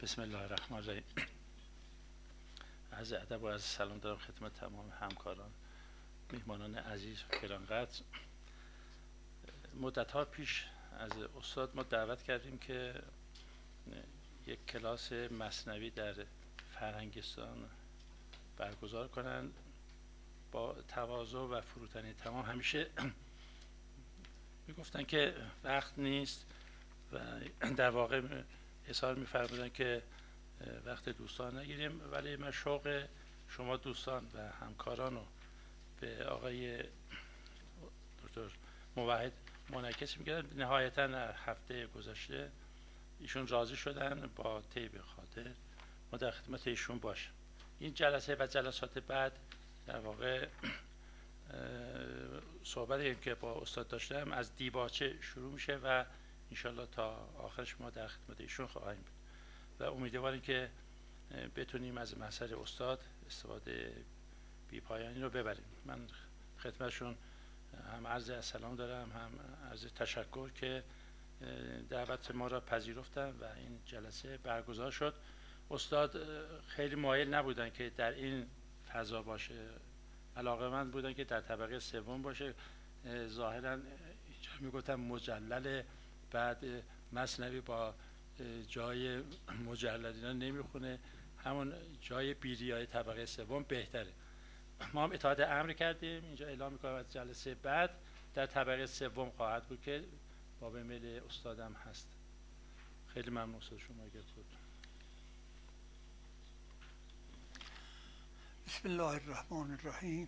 بسم الله الرحمن الرحیم. عرض ادب و عرض سلام دارم خدمت تمام همکاران، میهمانان عزیز و گرانقدر. مدت‌ها پیش از استاد ما دعوت کردیم که یک کلاس مثنوی در فرهنگستان برگزار کنند. با تواضع و فروتنی تمام همیشه میگفتن که وقت نیست و در واقع اظهار می‌فرمودن که وقت دوستان نگیریم، ولی من شوق شما دوستان و همکاران رو به آقای دکتر موحد منعکس می‌کردم. نهایتاً هفته گذشته ایشون راضی شدن با طیب خاطر ما در خدمت ایشون باشیم. این جلسه و جلسات بعد در واقع صحبتی که با استاد داشتم از دیباچه شروع میشه و انشالله تا آخرش ما در خدمت ایشون خواهیم بود و امیدواریم که بتونیم از محضر استاد استفاده بی‌پایانی رو ببریم. من خدمتشون هم عرض سلام دارم، هم عرض تشکر که دعوت ما را پذیرفتن و این جلسه برگزار شد. استاد خیلی مایل نبودن که در این فضا باشه، علاقه‌مند بودن که در طبقه سوم باشه. ظاهراً اینجا میگفتم مجلل، بعد مثنوی با جای مجلل اینا نمیخونه، همون جای بیریای طبقه سوم بهتره. ما هم اطاعت امر کردیم. اینجا اعلام میکنم از جلسه بعد در طبقه سوم خواهد بود که باب میل استادم هست. خیلی ممنون از شما. اگر بود بسم الله الرحمن الرحیم.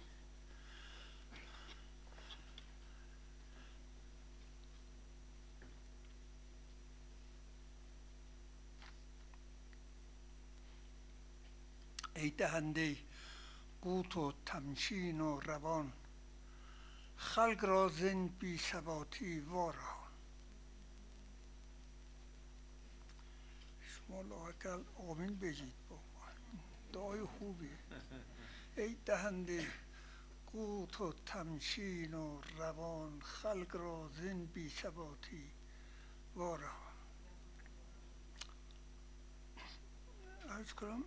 ای دهنده قوت و تمشین و روان، خلق را زین بی ثباتی وارهان. شما لااقل آمین بگید، بابا دعای خوبیه. ای دهنده قوت و تمشین و روان، خلق را زین بی ثباتی وارهان. عرض کنم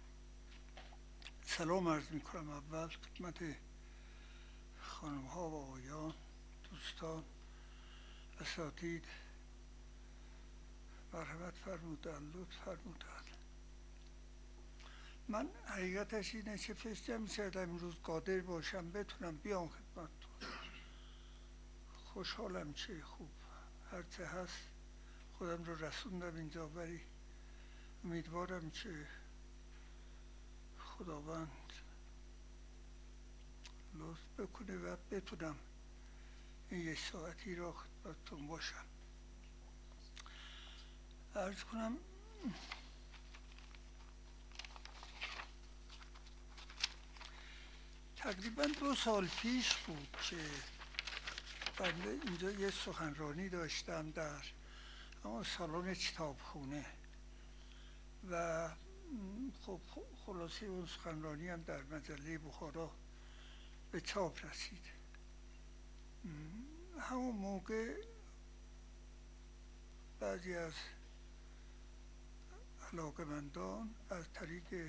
سلام عرض می کنم اول خدمت خانم ها و آقایان، دوستان، اساتید. مرحمت فرمودن، لطف فرمودن. من حقیقتش اینه که فکر نمی‌کردم امروز قادر باشم بتونم بیام خدمتتون. خوشحالم، چه خوب، هرچه هست خودم رو رسوندم اینجا، ولی امیدوارم که خداوند لطف بکنه و بتونم این یک ساعتی را خدمتتون باشم. عرض کنم تقریبا 2 سال پیش بود که بنده اینجا یه سخنرانی داشتم در اما سالن کتابخونه و خب خلاصه اون سخنرانی هم در مجله بخارا به چاپ رسید. همون موقع بعضی از علاقه‌مندان از طریق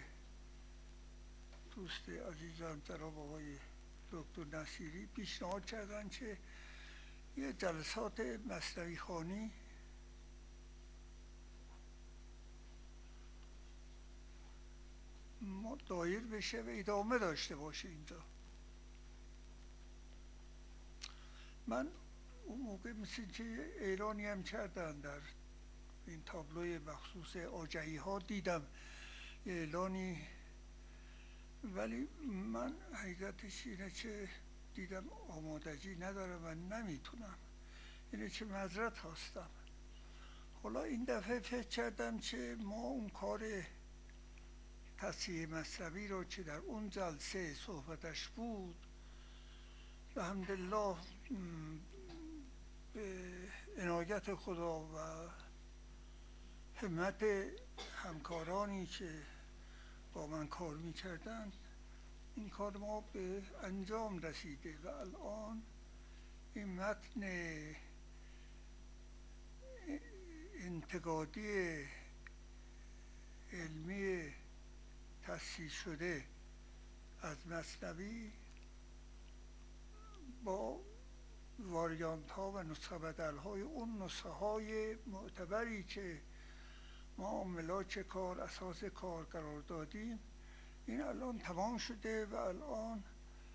دوست عزیزم جناب آقای دکتر نصیری پیشنهاد کردن که یه جلسات مثنوی خوانی دایر بشه و ادامه داشته باشه اینجا. من اون موقع مثل که اعلانی هم کردن در این تابلوی مخصوص آجعی ها دیدم اعلانی، ولی من حقیقتش اینه که دیدم آمادگی ندارم و نمیتونم، اینه که معذرت خواستم. حالا این دفعه فکر کردم که ما اون کار تصحیح مثنوی رو که در اون جلسه صحبتش بود الحمدلله به عنایت خدا و همت همکارانی که با من کار میکردن این کار ما به انجام رسیده و الان این متن انتقادی علمی تصحیح شده از مثنوی با واریانت ها و نسخه بدل های اون نسخه های معتبری که ما ملاک کار اساس کار قرار دادیم، این الان تمام شده و الان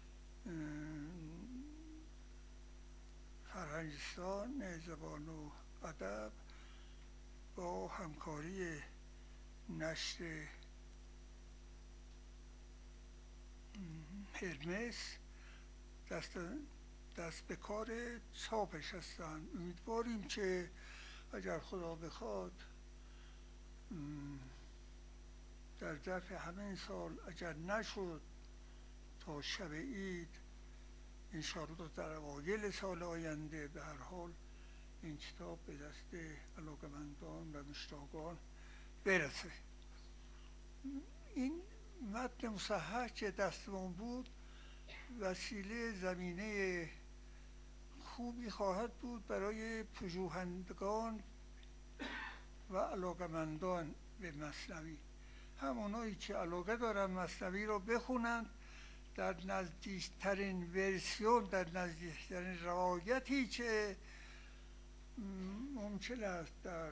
فرهنگستان زبان و ادب با همکاری نشر هرمس دست به کار چاپش هستند. امیدواریم که اگر خدا بخواد در ظرف همین سال اگر نشد تا شب عید انشاءالله در اوایل سال آینده به هر حال این کتاب به دست علاقمندان و مشتاقان برسه. این متن مصحح که دستمون بود وسیله زمینه خوبی خواهد بود برای پژوهندگان و علاقمندان به مثنوی، همونایی که علاقه دارن مثنوی رو بخونند در نزدیکترین ورسیون، در نزدیکترین روایتی که ممکن است در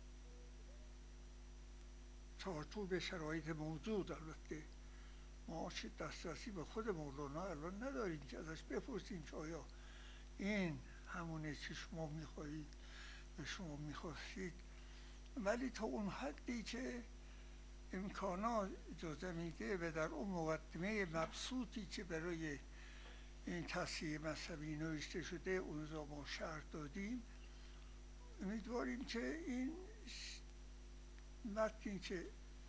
چارچوب شرایط موجود. البته ما چه دسترسی به خود مولانا الان نداریم که ازش بپرسیم که آیا این همونه که شما میخواهید و شما میخواستید، ولی تا اون حدی که امکانات اجازه میده و در اون مقدمه مبسوطی که برای این تصحیح مذهبی نوشته شده اون را ما شرح دادیم، امیدواریم که این متنی که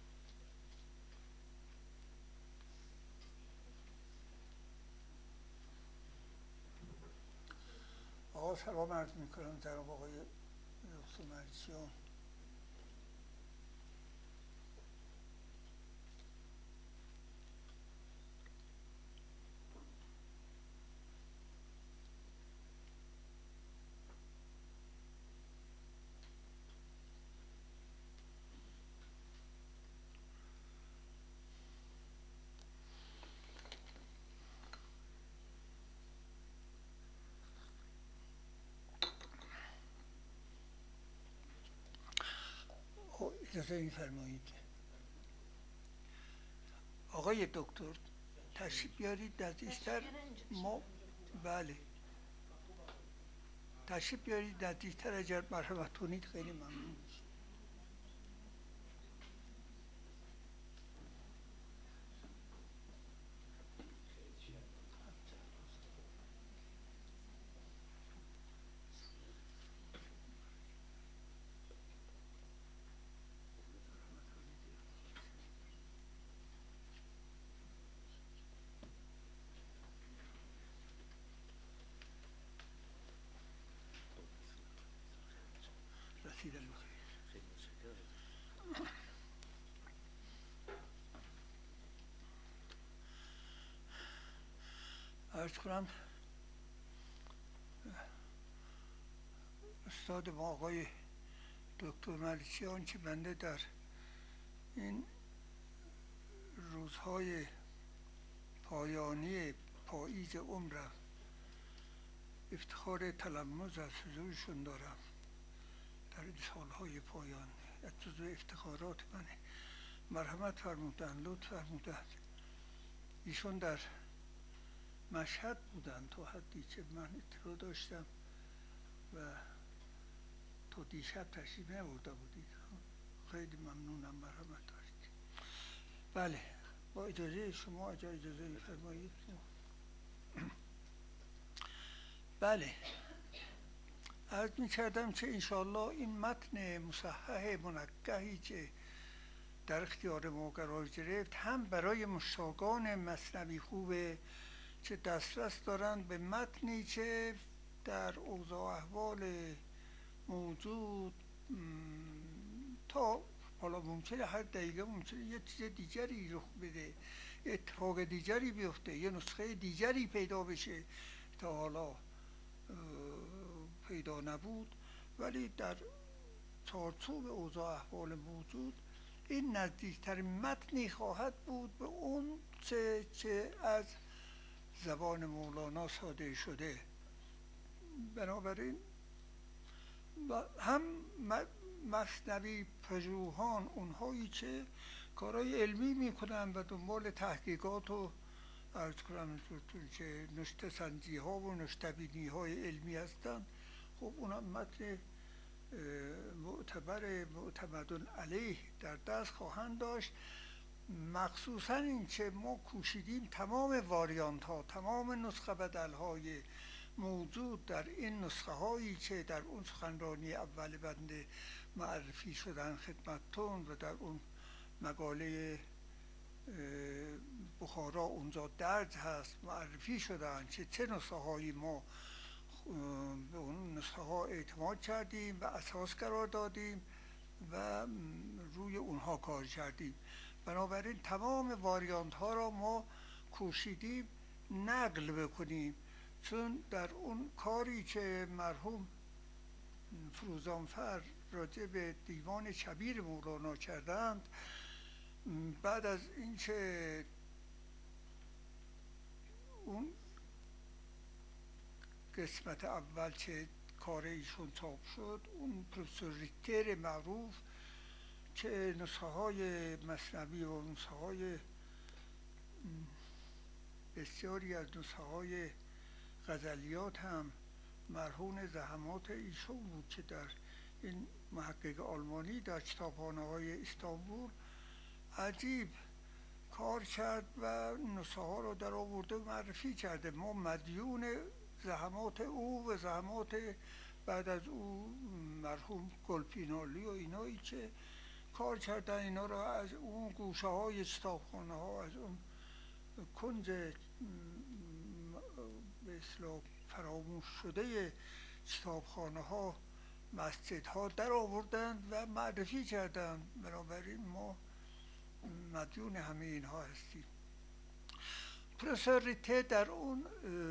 آقا سلام عرض میکنم جناب آقای دکتر ملکیان. اجازه می‌فرمایید آقای دکتر تشریف بیارید نزدیکتر. ما بله تشریف بیارید نزدیکتر اگر مرحمت کنید خیلی ممنون. عرض کنم استاد ما آقای دکتر ملکیان که بنده در این روزهای پایانی پاییز عمرم افتخار تلمذ از حضورشون دارم در این سالهای پایان. جزو افتخارات منه. مرحمت فرمودن، لطف فرمودن. ایشون در مشهد بودن تا حدی که من اطلاع داشتم و تا دیشب تشریف نیاورده بودید. خیلی ممنونم، مرحمت دارید. بله با اجازه شما اجازه می‌فرمایید. بله عرض می‌کردم که انشاءالله این متن مصحح منقحی که در اختیار ما قرار گرفت هم برای مشتاقان مثنوی خوبه که دسترس دارند به متنی که در اوضاع احوال موجود تا حالا ممکنه هر دقیقه ممکنه یه چیز دیگری رخ بده، اتفاق دیگری بیفته، یه نسخه دیگری پیدا بشه تا حالا پیدا نبود، ولی در چارچوب اوضاع احوال موجود این نزدیکترین متنی خواهد بود به اون چه از زبان مولانا صادر شده. بنابراین هم مثنوی پژوهان، اونهایی که کارهای علمی میکنن و دنبال تحقیقات و عرض کنم که نشته سنجی ها و نشته بینی های علمی هستن، خب اونم متن معتمد علیه در دست خواهند داشت. مخصوصا این که ما کوشیدیم تمام واریانت ها، تمام نسخه بدل های موجود در این نسخه هایی که در اون سخنرانی اول بنده معرفی شدن خدمتتون و در اون مقاله بخارا اونجا درج هست معرفی شدن که چه نسخه هایی ما به اون نسخه ها اعتماد کردیم و اساس قرار دادیم و روی اونها کار کردیم. بنابراین تمام واریانت ها را ما کوشیدیم نقل بکنیم، چون در اون کاری که مرحوم فروزانفر راجع به دیوان کبیر مولانا کردند، بعد از اینکه اون قسمت اول که کار ایشون چاپ شد، اون پروفسور ریتر معروف که نسخه های مثنوی و نسخه های بسیاری از نسخه های غزلیات هم مرهون زحمات ایشون بود که در این محقق آلمانی در کتابخانه های استانبول عجیب کار کرد و نسخه ها رو در آورده معرفی کرده. ما مدیون زحمات او و زحمات بعد از او مرحوم گلپینالی و اینایی که کار کردن اینا را از اون گوشه های کتابخانه ها، از اون کنج به اصطلاح فراموش شده کتابخانه ها، مسجد ها در آوردند و معرفی کردند. بنابراین ما مدیون همه اینها هستیم. پروفسور ریته در اون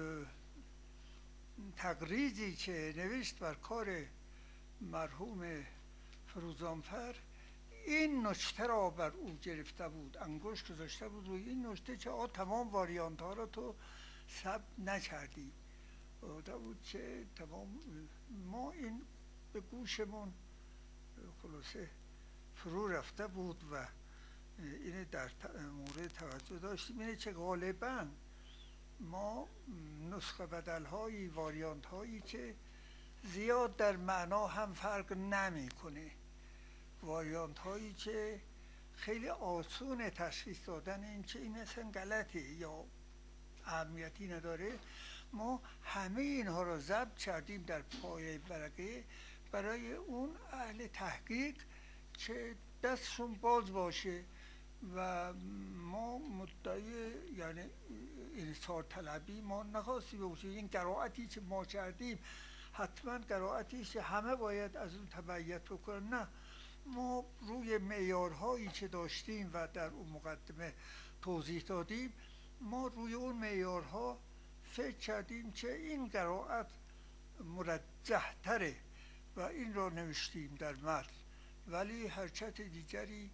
تقریزی که نوشت بر کار مرحوم فروزانفر این نکته را بر او گرفته بود، انگشت گذاشته بود روی این نکته که تمام واریانت ها را تو ثبت نکردی. در بود که تمام ما این به گوشمون خلاصه فرو رفته بود و اینه در مورد توجه داشتیم، اینه که غالباً ما نسخه بدل هایی، واریانت هایی که زیاد در معنا هم فرق نمی کنه، واریانت هایی که خیلی آسون تشخیص دادن این که این اصلا غلطه یا اهمیتی نداره، ما همه اینها را ضبط کردیم در پایه ورقه برای اون اهل تحقیق که دستشون باز باشه و ما مدعی یعنی انصار طلبی ما نخواستیم باشه. این قرائتی که ما کردیم حتما قرائتی که همه باید از اون تبعیت بکنن، نه، ما روی معیارهایی که داشتیم و در اون مقدمه توضیح دادیم، ما روی اون معیارها فکر کردیم که این قرائت مرجح تره و این را نوشتیم در متن، ولی حرکت دیگری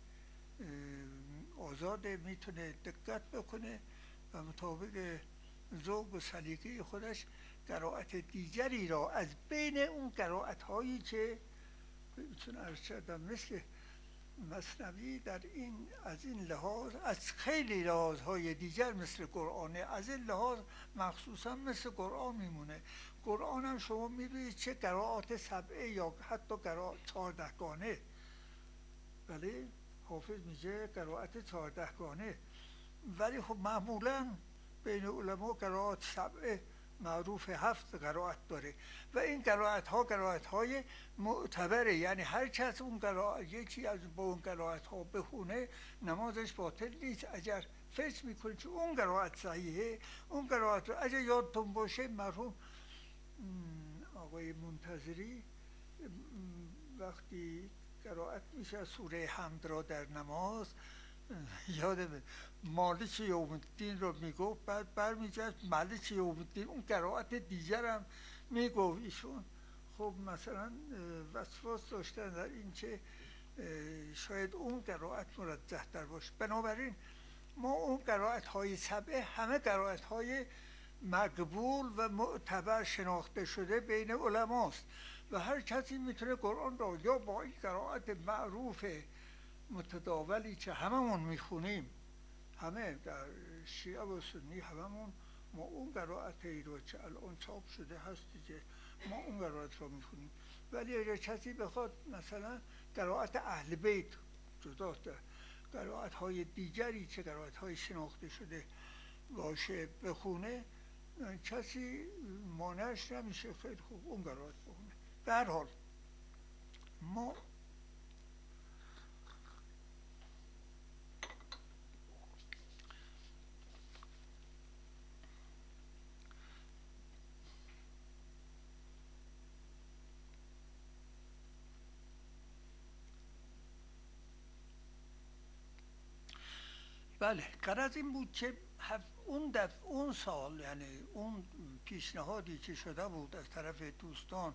آزاده میتونه دقت بکنه و مطابق ذوق و سلیقه خودش قرائت دیگری را از بین اون قرائت هایی که میتونه عرض کردم مثل مثنوی در این از این لحاظ از خیلی لحاظهای دیگر مثل قرآنه، از این لحاظ مخصوصا مثل قرآن میمونه. قرآن هم شما میبینید چه قرائات سبعه یا حتی قرائات 14 گانه، ولی حافظ میگه قرائت 14 گانه، ولی خب معمولا بین علما قرائات سبعه معروف 7 قرائت داره و این قرائت های معتبره، یعنی هر کس اون قرائت یکی از با اون قرائت ها بخونه نمازش باطل نیست. اگر فکر میکنه که اون قرائت صحیحه، اون قرائت رو اگر یادتون باشه مرحوم آقای منتظری وقتی قرائت میشه سوره حمد را در نماز، یادمه مالک یوم الدین رو میگفت، بعد برمیگشت مالک یوم الدین اون قرائت دیگر هم میگفت ایشون. خب مثلا وسواس داشتن در این که شاید اون قرائت مرجح در باشه. بنابراین ما اون قرائت های سبعه همه قرائت های مقبول و معتبر شناخته شده بین علماست و هر کسی میتونه قرآن را یا با این قرائت معروف متداولی که هممون میخونیم، همه در شیعه و سنی هممون، ما اون قرائت ای رو که الان چاپ شده هست دیگه، ما اون قرائت رو میخونیم. ولی اگر کسی بخواد مثلا قرائت اهل بیت جدا قرائت های دیگری که قرائت های شناخته شده باشه بخونه، کسی مانعش نمیشه، خیلی خوب اون قرائت بخونه. به هر حال ما بله، غرض این بود که اون سال، یعنی اون پیشنهادی که شده بود از طرف دوستان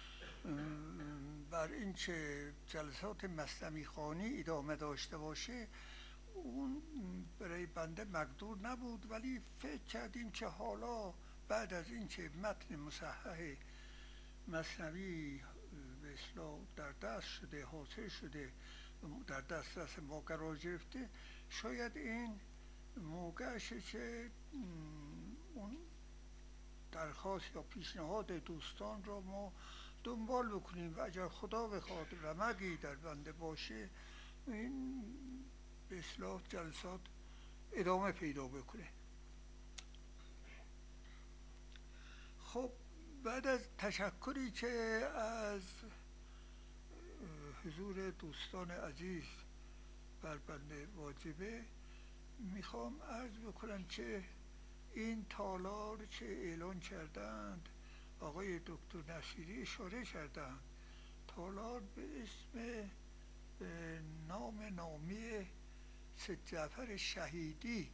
بر این که جلسات مثنوی خوانی ادامه داشته باشه، اون برای بنده مقدور نبود، ولی فکر کردیم که حالا بعد از این که متن مصحح مثنوی به اصطلاح در دست شده، حاصل شده، در دسترس ما قرار گرفته، شاید این موقعشه که اون درخواست یا پیشنهاد دوستان را ما دنبال بکنیم و اگر خدا بخواد رمقی در بنده باشه این به اصلاح جلسات ادامه پیدا بکنه. خب بعد از تشکری که از حضور دوستان عزیز بر بنده واجبه، میخوام عرض بکنم که این تالار که اعلان کردند آقای دکتر نصیری اشاره کردند، تالار به اسم نامی سید جعفر شهیدی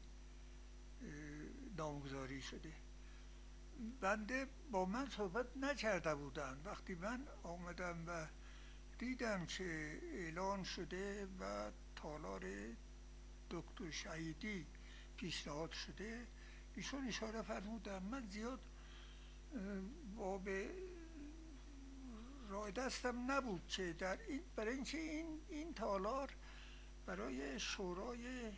نامگذاری شده. بنده با من صحبت نکرده بودند، وقتی من آمدم و دیدم که اعلان شده و تالار دکتر شهیدی پیشنهاد شده، ایشون اشاره فرمودن. من زیاد باب راه دستم نبود که در این، برای اینکه این تالار برای شورای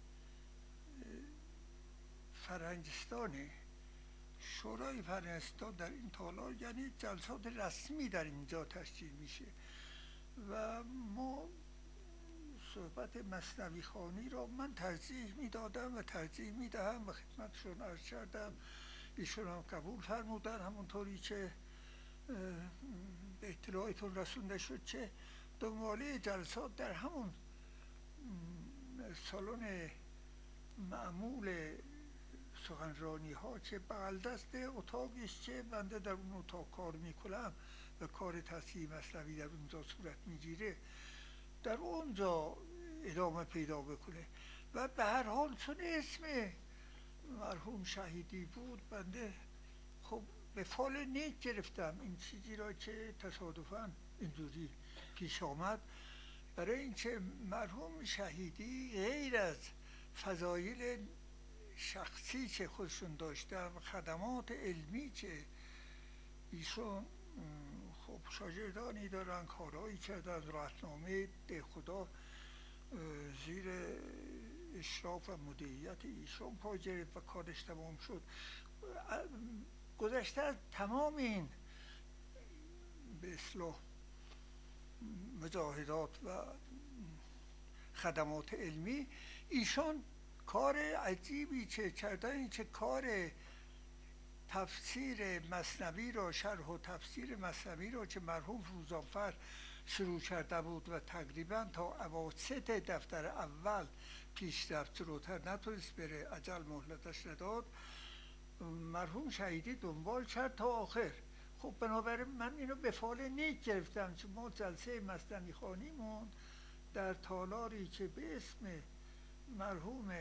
فرهنگستانه، شورای فرهنگستان در این تالار یعنی جلسات رسمی در اینجا تشکیل میشه و ما صحبت مثنوی خوانی را من ترجیح میدادم و ترجیح میدهم و خدمتشون عرض کردم، ایشون هم قبول فرمودن، همونطوری که به اطلاعتون رسونده شد که دنباله جلسات در همون سالن معمول سخنرانی ها که بغل دست اتاقی است که بنده در اون اتاق کار میکنم و کار تصحیح مثنوی در اونجا صورت میگیره، در اونجا ادامه پیدا بکنه. و به هر حال چون اسم مرحوم شهیدی بود، بنده خب به فال نیک گرفتم این چیزی را که تصادفاً اینجوری پیش آمد، برای اینکه مرحوم شهیدی غیر از فضایل شخصی که خودشون داشتن، خدمات علمی که ایشون خب شاگردانی دارن، کارهایی کردن، راهنامه ده خدا زیر اشراف و مدیریت ایشون پا گرفت و کارش تمام شد. گذشته از تمام این به اصلاح مجاهدات و خدمات علمی، ایشون کار عجیبی که کردن این که کار تفسیر مثنوی را، شرح و تفسیر مثنوی را که مرحوم فروزانفر شروع کرده بود و تقریبا تا اواسط دفتر اول پیش رفت، جلوتر نتونست بره، اجل مهلتش نداد، مرحوم شهیدی دنبال کرد تا آخر. خب بنابراین من اینو به فال نیک گرفتم که ما جلسه مثنوی خوانیمون در تالاری که به اسم مرحوم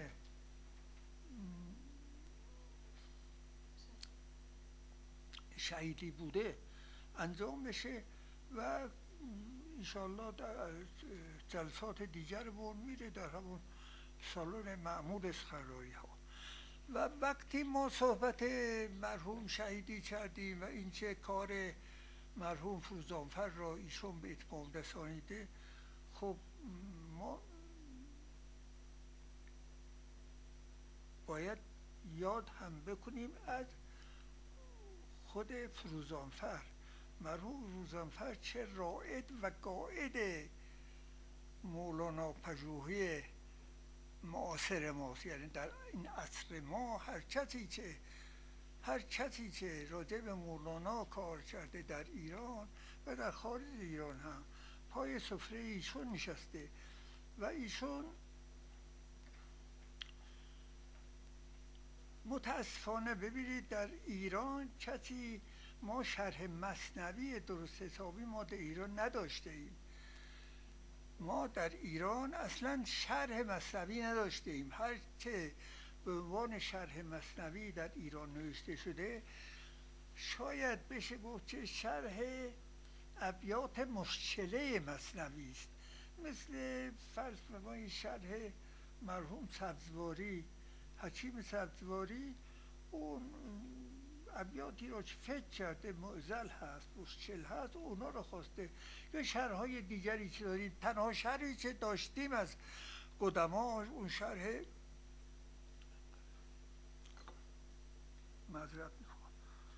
شهیدی بوده انجام بشه و انشالله در جلسات دیگرمون میره در همون سالن معمول سخنرانی ها. و وقتی ما صحبت مرحوم شهیدی کردیم و اینکه کار مرحوم فروزانفر را ایشون به اتمام رسانیده، خب ما باید یاد هم بکنیم از خود فروزانفر. مرحوم فروزانفر چه رائد و قائد مولانا پژوهی معاصر ماست. یعنی در این عصر ما هر کسی که راجع به مولانا کار کرده در ایران و در خارج ایران هم پای سفره ایشون نشسته. و ایشون متاسفانه ببینید در ایران ما شرح مثنوی درست حسابی ما در ایران نداشته ایم. ما در ایران اصلا شرح مثنوی نداشته ایم. هر چه به عنوان شرح مثنوی در ایران نوشته شده شاید بشه گفت که شرح ابیات مشکله مثنوی است، مثل فرض فرمایید شرح مرحوم سبزواری، حکیم سبزواری، اون ابیاتی رو که فکر کرده معضل هست، مشکل هست، اونا رو خواسته. یا شرحهای دیگری که داریم، تنها شرحی که داشتیم از قدما اون شرح معذرت میخوام،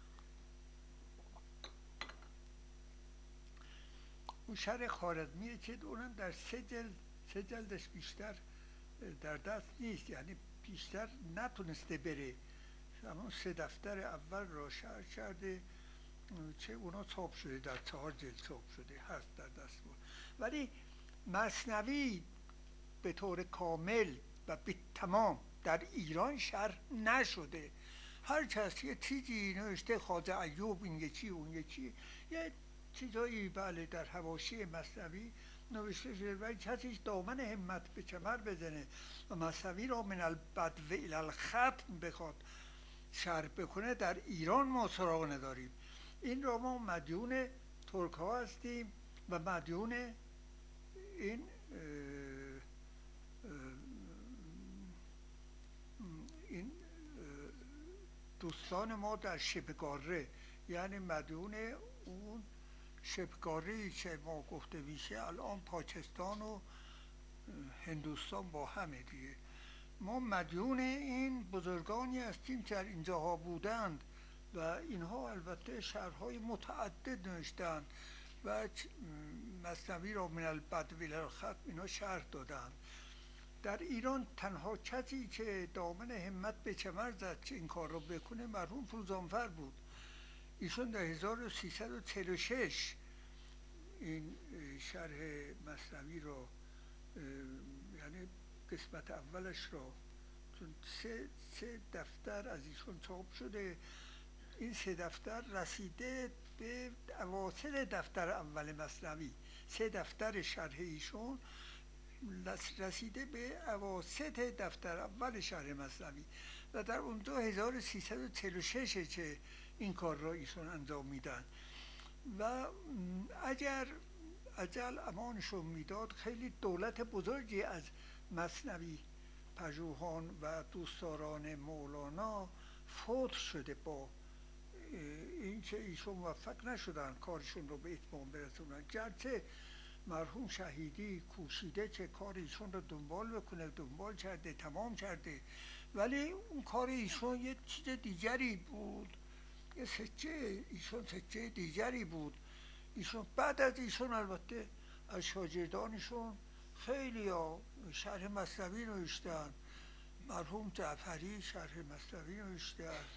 اون شرح خوارزمیه که اونم در سه جلدش بیشتر در دست نیست، یعنی بیشتر نتونسته بره. همون 3 دفتر اول را شرح کرده چه اونا چاپ شده، در 4 جلد چاپ شده هست در دست بود. ولی مثنوی به طور کامل و به تمام در ایران شرح نشده. هر کس یه چیزی نوشته، خواجه ایوب این یکی اون یکی، یه چیزایی بله در حواشی مثنوی نوشته شده. و کسی دامن همت به کمر بزنه و مثنوی را من البدو الی الختم بخواد شرح بکنه در ایران ما سراغ نداریم. این را ما مدیون ترک ها هستیم و مدیون این دوستان ما در شبه‌قاره، یعنی مدیون اون شبه‌قاره‌ای که ما گفته میشه الان پاکستان و هندوستان با همه دیگه. ما مدیون این بزرگانی هستیم که در اینجاها بودند و اینها البته شرح‌های متعدد نوشتند و مثنوی را من البدو الی الختم اینا شرح دادند. در ایران تنها کسی که دامن همت به کمر زد که این کار رو بکنه مرحوم فروزانفر بود. ایشون در 1346 این شرح مثنوی رو، یعنی قسمت اولش رو، چون 3 دفتر از ایشون چاپ شده، این 3 دفتر رسیده به اواسط دفتر اول مثنوی. 3 دفتر شرح ایشون رسیده به اواسط دفتر اول شرح مثنوی و در اونجا 1346 که این کار را ایشون انجام میدن. و اگر اجل امانشون میداد خیلی دولت بزرگی از مثنوی پژوهان و دوستداران مولانا فوت شده با اینکه ایشون موفق نشدن کارشون رو به اتمام برسونن. گرچه مرحوم شهیدی کوشیده که کار ایشون رو دنبال بکنه، دنبال کرده، تمام کرده، ولی اون کار ایشون یه چیز دیگری بود، یه سکه دیگری بود. ایشون بعد از ایشون البته از شاگردانشون خیلی ها شرح مثنوی نوشتن. مرحوم جعفری شرح مثنوی نوشته است،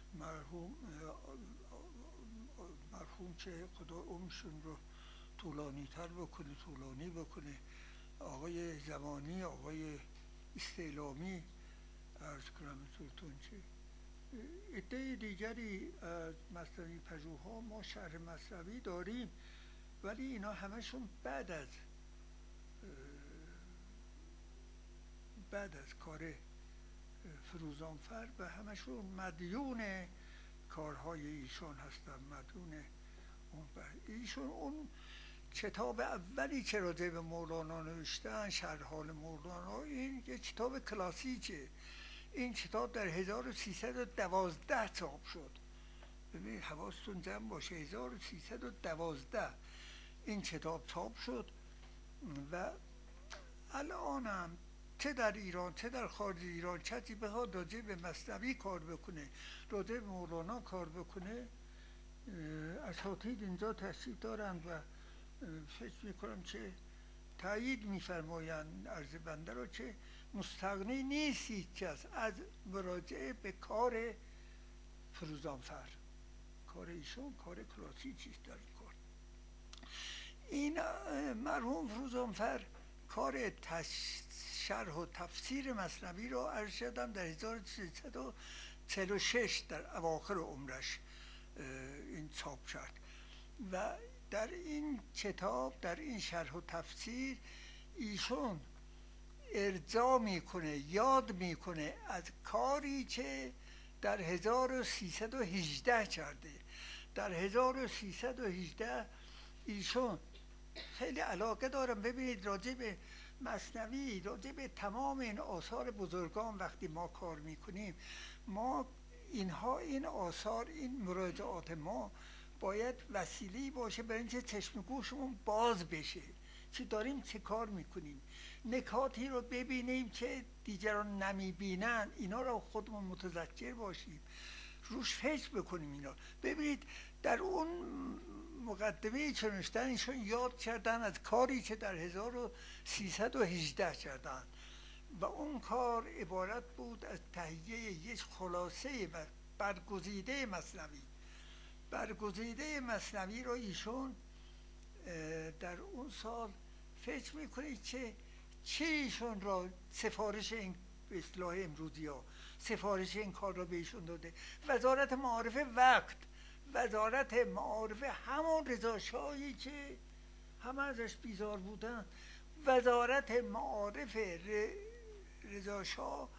مرحوم که خدا عمرشون رو طولانی بکنه، آقای زمانی، آقای استعلامی، عرض کنم حضورتون که عده دیگری از مثنوی پژوها ما شرح مثنوی داریم، ولی اینا همشون بعد از کار فروزانفر و همشون مدیون کارهای ایشون هستن، مدیون ایشون اون کتاب اولی که راجع به مولانا نوشتن، شرح حال مولانا، این یه کتاب کلاسیکه. این کتاب در 1312 چاپ شد. ببینید حواستون جمع باشه، 1312 این کتاب چاپ شد و الانم چه در ایران چه در خارج ایران کسی بخواد راجع به مثنوی کار بکنه، راجع به مولانا کار بکنه، اساتید اینجا تشریف دارند و فکر میکنم که تایید میفرمایند عرض بنده رو که مستغنی نیست هیچ کس از مراجعه به کار فروزانفر. کار ایشون کار کلاسیکی است در این کار. این مرحوم فروزانفر کار شرح و تفسیر مثنوی رو عرض کردم در 1346 در اواخر عمرش این چاپ کرد و در این کتاب، در این شرح و تفسیر، ایشون ارجاع میکنه، یاد میکنه از کاری که در 1318 کرده. در 1318 ایشون خیلی علاقه دارم. ببینید راجع به مثنوی، راجع به تمام این آثار بزرگان وقتی ما کار میکنیم، ما این آثار، این مراجعات ما باید وسیله‌ای باشه برای اینکه چشم گوشمون باز بشه که داریم چه کار میکنیم، نکاتی رو ببینیم که دیگران نمیبینن، اینا رو خودمون متذکر باشیم، روش فکر بکنیم. اینا ببینید در اون مقدمه که نوشتن ایشون یاد کردن از کاری که در 1318 کردن و اون کار عبارت بود از تهیه یک خلاصه و برگزیده مثنوی. برگزیده مثنوی رو ایشون در اون سال فکر میکنید که چی ایشون را سفارش این به اصطلاح امروزی ها سفارش این کار را به ایشون داده؟ وزارت معارف وقت، وزارت معارف همون رضا شاهی که همه ازش بیزار بودن، وزارت معارف رضا شاه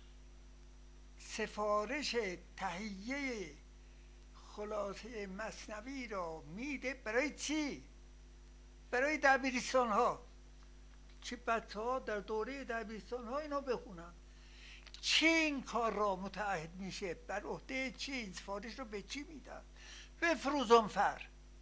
سفارش تهیه خلاصه مثنوی را میده. برای چی؟ برای دبیرستان ها که بچه ها در دوره دبیرستان ها اینا بخونن. چی این کار را متعهد میشه؟ بر عهده چی؟ این سفارش رو به چی میدن؟ به فروزانفر.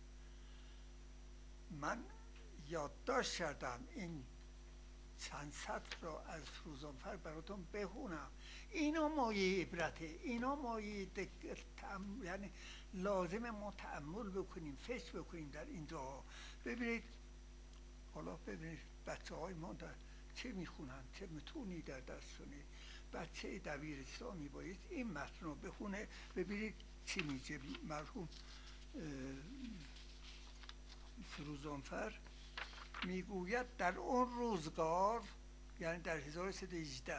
من یادداشت کردم این چند سطر را از فروزانفر براتون بخونم. اینا مایه عبرته، اینا مایه یعنی لازم ما تأمل بکنیم، فکر بکنیم در اینجا. ببینید حالا ببینید بچه های ما در چه میخونن، چه متونی در دستونه. بچه دبیرستانی باید این متن رو بخونه. ببینید چی میگه مرحوم فروزانفر. میگوید در اون روزگار، یعنی در 1318،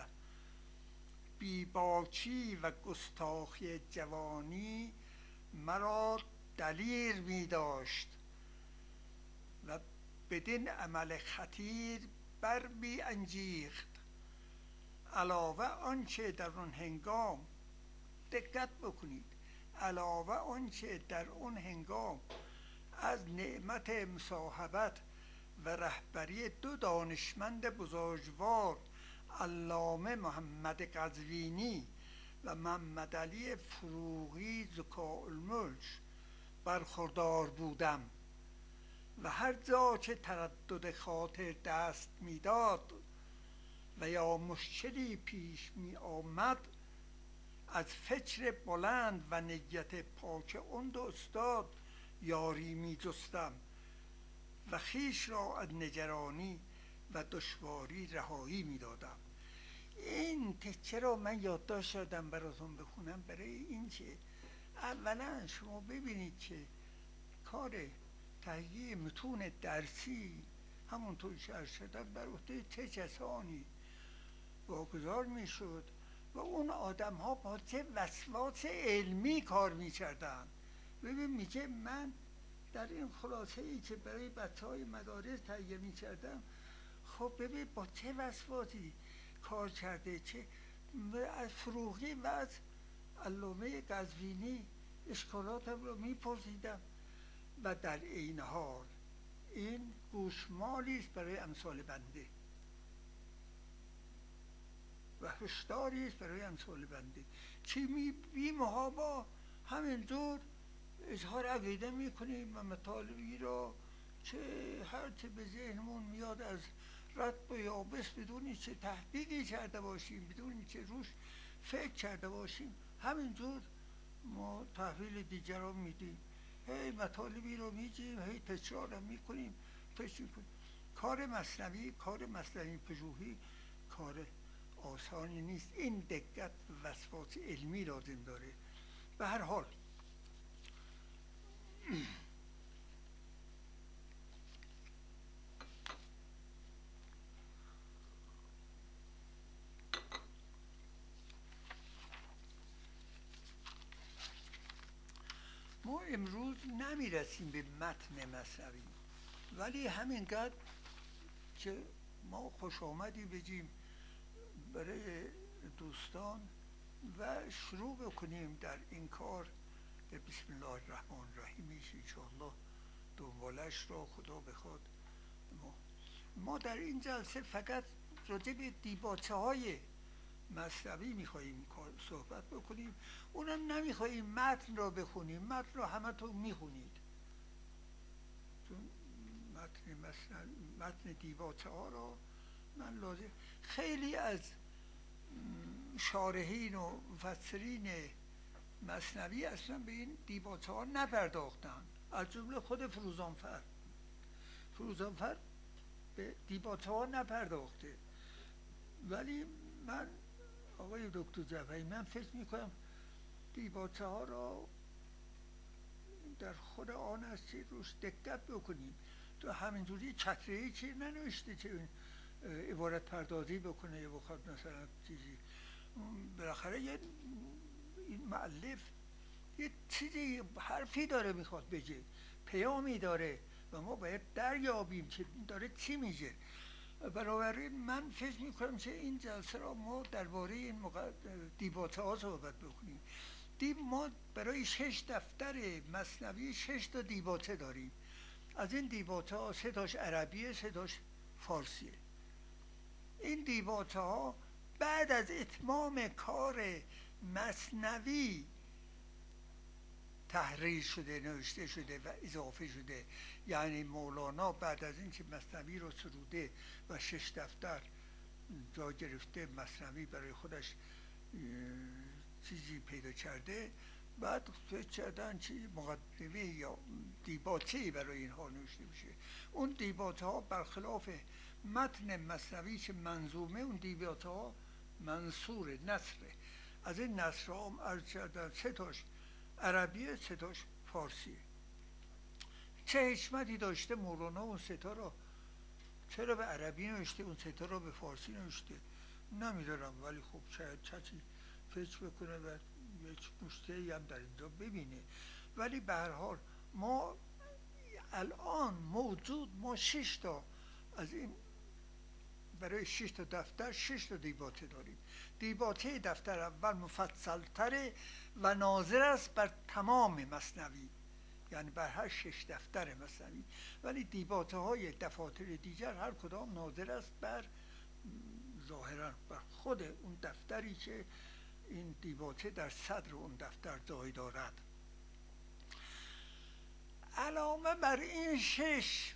بیباکی و گستاخی جوانی مرا دلیر می داشت و بدین عمل خطیر بر می انجیخت. علاوه آنچه در اون هنگام، دقت بکنید، علاوه آنچه در اون هنگام از نعمت مصاحبت و رهبری دو دانشمند بزرگوار، علامه محمد قزوینی و محمد علی فروغی ذکاءالملک، برخوردار بودم و هر جا که تردد خاطر دست میداد و یا مشکلی پیش می آمد، از فکر بلند و نیت پاک اون دو استاد یاری می جستم و خویش را از نگرانی و دشواری رهایی می دادم. این تکه را من یادداشت کردم براتون بخونم برای این که اولا شما ببینید که کار تهیه متون درسی همونطور که عرض کردم بر عهده چه کسانی واگذار می شد و اون آدم ها با چه وسواس علمی کار می کردن. ببین میگه من در این خلاصه ای که برای بچه های مدارس تهیه می کردم، خب ببین با چه وسواسی کار کرده، چه از فروغی و از علامه قزوینی اشکالاتم رو می پرسیدم و در این حال این گوشمالی است برای امثال بنده و هشداری است برای امثال بنده که بی محابا همینطور اظهار عقیده میکنیم و مطالبی را که هر چه به ذهنمون میاد از رطب و یابس بدون چه تحقیقی کرده باشیم، بدون چه روش فکر کرده باشیم، همینطور ما تحویل دیگران میدیم، هی مطالبی رو میگیم، هی تکرار هم میکنیم، کار مثنوی پژوهی کار آسانی نیست. این دقت و وسواس علمی لازم داره. به هر حال ما امروز نمیرسیم به متن مثنوی، ولی همینقدر که ما خوش آمدی بگیم برای دوستان و شروع بکنیم در این کار. بسم الله الرحمن الرحیم انشاءالله دنبالش را خدا بخواد. ما در این جلسه فقط راجع به دیباچه های مثنوی میخواییم صحبت بکنیم. اونم نمیخواییم متن را بخونیم، متن را همه تو میخونید، چون متن دیباچه ها را من لازم خیلی از شارحین و مفسرین مثنوی اصلا به این دیباچه ها نپرداختن، از جمله خود فروزانفر به دیباچه ها نپرداخته. ولی من آقای دکتر جعفری من فکر میکنم دیباچه ها را در خود آن است که روش دقت بکنیم. تو همینجوری چتره‌ای که ننوشته که این عبارت پردازی بکنه یا بخواد مثلا چیزی، بالاخره این مؤلف یه چیزی حرفی داره میخواد بگه، پیامی داره و ما باید دریابیم که داره چی میگه. بنابراین من فکر میکنم که این جلسه را ما درباره این دیباچه ها صحبت بکنیم. ما برای 6 دفتر مثنوی 6 تا دیباچه داریم. از این دیباچه ها 3 تاش عربیه، 3 تاش فارسیه. این دیباچه ها بعد از اتمام کار مثنوی تحریر شده، نوشته شده و اضافه شده. یعنی مولانا بعد از اینکه مثنوی رو سروده و 6 دفتر جا گرفته، مثنوی برای خودش چیزی پیدا کرده، بعد فکر کردن چی مقدمه یا دیباچه‌ای برای اینها نوشته میشه. اون دیباچه ها برخلاف متن مثنوی که منظومه، اون دیباچه ها منصور نثره. از این نثر ها هم عرض کردن 3 تاش عربیه، 3 تاش فارسیه. چه حکمتی داشته مولانا اون 3 تا را چرا به عربی نوشته، اون 3 تا را به فارسی نوشته؟ نمیدارم، ولی خب شاید چی فکر بکنه و یک مشکلی هم در اینجا ببینه. ولی به هر حال ما الان موجود ما 6 تا از این برای 6 تا دفتر 6 تا دیباچه داریم. دیباچه دفتر اول مفصل‌تر و ناظر است بر تمام مثنوی، یعنی بر هر 6 دفتر مثنوی. ولی دیباچه های دفاتر دیگر هر کدام ناظر است بر ظاهرا بر خود اون دفتری که این دیباچه در صدر اون دفتر جای دارد. علاوه بر این 6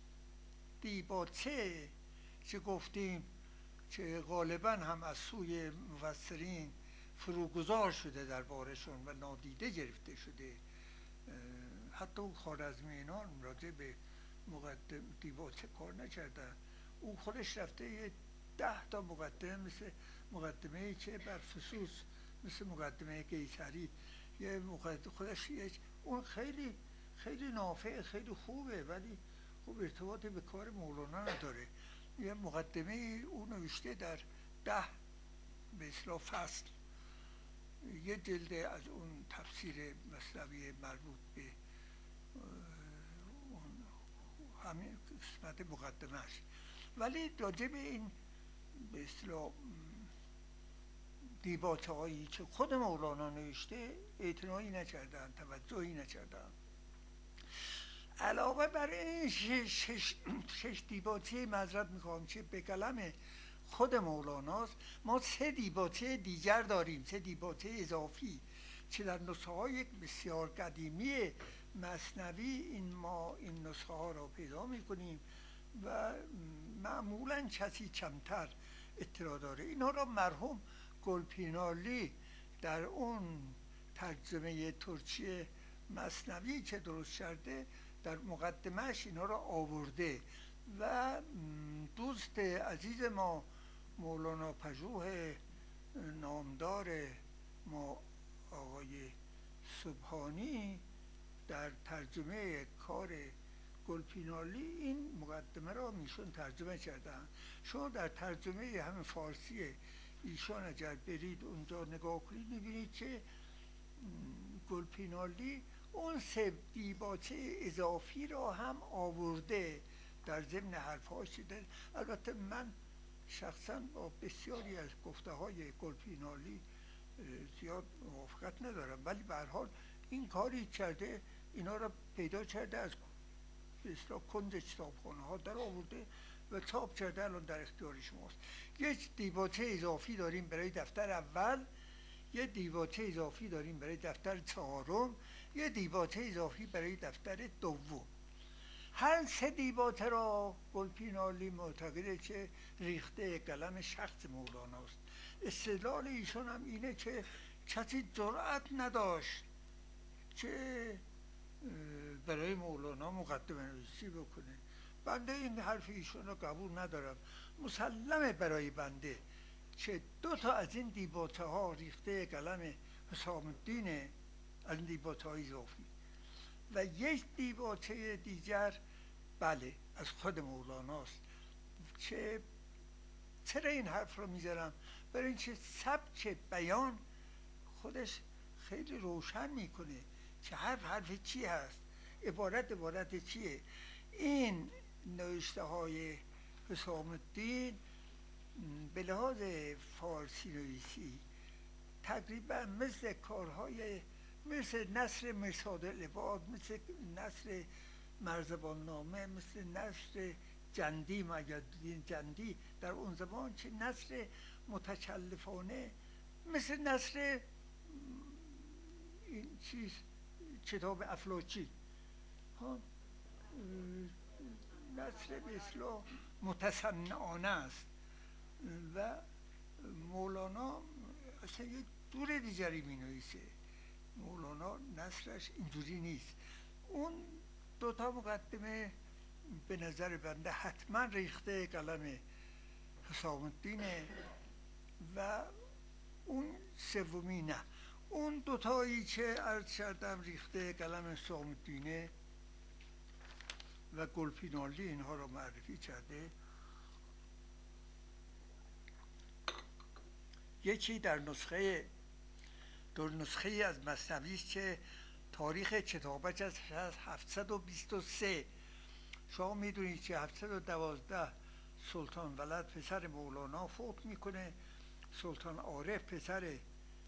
دیباچه که گفتیم که غالبا هم از سوی مفسرین فروگذار شده دربارشون و نادیده گرفته شده، حتی اون خوارزمیان راجع به دیباچه کار نکردن. او خودش رفته یه 10 تا مقدمه، مثل مقدمه‌ای که بر فصوص، مثل مقدمه قیصری، یه خودش اون خیلی خیلی نافع، خیلی خوبه، ولی خوب ارتباطی به کار مولانا نداره. یه مقدمه او نوشته در 10 به اصطلاح فصل، یه جلد از اون تفسیر مثنوی مربوط به همین قسمت مقدمه است. ولی راجع به این به اصطلاح دیباچه هایی که خود مولانا نوشته اعتنایی نکردن، توجهی نکردن. علاوه بر این شش دیباچه معذرت میخوام که به قلم خود مولاناست، ما 3 دیباچه دیگر داریم، 3 دیباچه اضافی که در نسخه های بسیار قدیمی مثنوی ما این نسخه ها را پیدا میکنیم و معمولا کسی کمتر اطلاع داره. اینها را مرحوم گلپینالی در اون ترجمه ترکی مثنوی که درست کرده در مقدمهش اینها را آورده و دوست عزیز ما مولانا پژوه نامدار ما آقای سبحانی در ترجمه کار گلپینالی این مقدمه را میشون ترجمه کردن. شما در ترجمه همین فارسی ایشان اگر برید اونجا نگاه کنید میبینید که گلپینالی اون 3 دیباچه اضافی را هم آورده در ضمن حرفهاش. البته من شخصا با بسیاری از گفته های گلپینالی زیاد موافقت ندارم، ولی به هر حال این کاری کرده، اینا را پیدا کرده از به اصطلاح کنج کتابخانه ها در آورده و چاپ کرده، الان در اختیار شماست. یک دیباچه اضافی داریم برای دفتر اول، یه دیباچه اضافی داریم برای دفتر چهارم، یه دیباچه اضافی برای دفتر دوم. هر 3 دیباچه را گلپینالی معتقده که ریخته قلم شخص مولاناست. استدلال ایشون هم اینه که کسی جرأت نداشت که برای مولانا مقدمه نویسی بکنه. بنده این حرف ایشون را قبول ندارم. مسلمه برای بنده که 2 تا از این دیباچه ها ریخته قلم حسام الدین، از این دیباچه های اضافی، و یک دیباچه دیگر بله از خود مولاناست. که چرا این حرف رو میذارم؟ برای اینکه سبک بیان خودش خیلی روشن میکنه که حرف چی هست، عبارت چیه. این نوشته های حسام الدین به لحاظ فارسی نویسی تقریبا مثل کارهای مثل نثر مرصاد العباد، مثل نثر مرزبان نامه، مثل نثر جندی، مگر جندی در اون زمان که نثر متکلفانه، مثل نثر این چیز کتاب افلاکی ها، نثر به اصطلاح متصنعانه است. و مولانا اصلا یک دور دیگری می نویسه. مولانا نثرش اینجوری نیست. اون 2 تا مقدمه به نظر بنده حتما ریخته قلم حسام الدینه و اون سومی نه. اون 2 تایی که عرض کردم ریخته قلم حسام الدینه و گلپینالی اینها رو معرفی کرده. یکی در نسخه از مثنوی است که تاریخ کتابش از 723. شما میدونید که 712 سلطان ولد پسر مولانا فوت میکنه، سلطان عارف پسر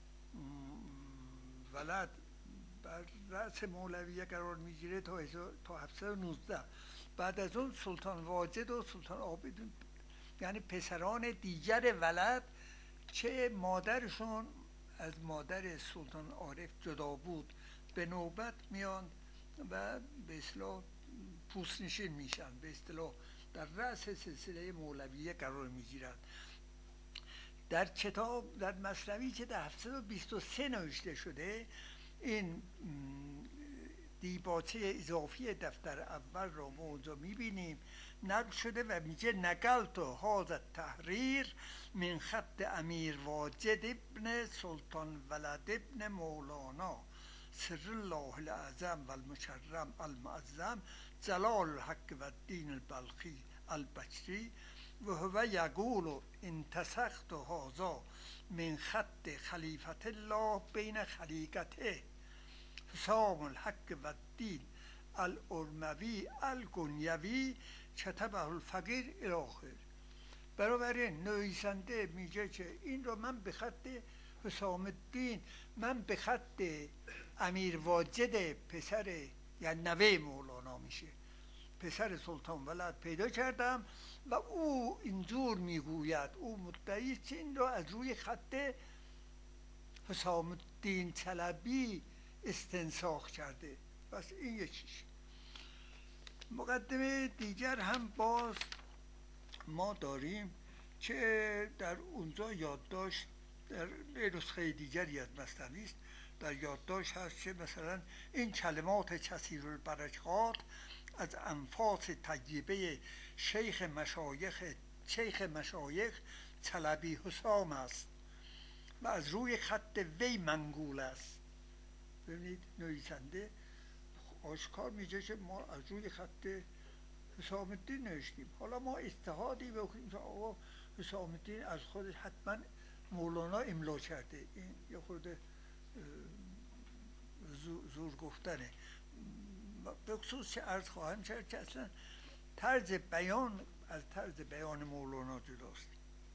ولد بر رأس مولویه قرار میگیره تا 719. بعد از اون سلطان واجد و سلطان عابدین، یعنی پسران دیگر ولد که مادرشون از مادر سلطان عارف جدا بود، به نوبت میان و به اصطلاح پوستنشین میشن، به اصطلاح در رأس سلسله مولویه قرار میگیرند. در کتاب در مثنوی که در 723 نوشته شده، این دیباچه اضافی دفتر اول را ما اونجا میبینیم نقل شده و میگه نقلت هذا التحریر من خط امیر واجد ابن سلطان ولد ابن مولانا سر الله الاعظم و المکرم المعظم جلال الحق و الدین البلخی البصری و هو یقول انتسخت هذا من خط خلیفت الله بین خلیقته حسام الحق و الدین الارموی الگنیوی کتبه الفقیر الی آخر. بنابراین نویسنده میگه که این رو من به خط حسام الدین، من به خط امیر واجد پسر یعنی نوه مولانا میشه. پسر سلطان ولد پیدا کردم و او اینجور میگوید، او مدعی است این را از روی خط حسام الدین چلبی استنساخ کرده. پس این یکیش. مقدمه دیگر هم باز ما داریم که در اونجا یادداشت، در نسخه دیگری از مثنوی است، در یادداشت هست که مثلا این کلمات کثیر البرکات از انفاس طیبه شیخ مشایخ چلبی حسام است و از روی خط وی منقول است. ببینید نویسنده آشکار میگه که ما از روی خط حسام الدین نوشتیم. حالا ما اجتهادی بکنیم که آقا حسام الدین از خودش حتما مولانا املا کرده، این یه خورده زور گفتنه. به خصوص که عرض خواهم کرد که اصلا طرز بیان از طرز بیان مولانا جداست.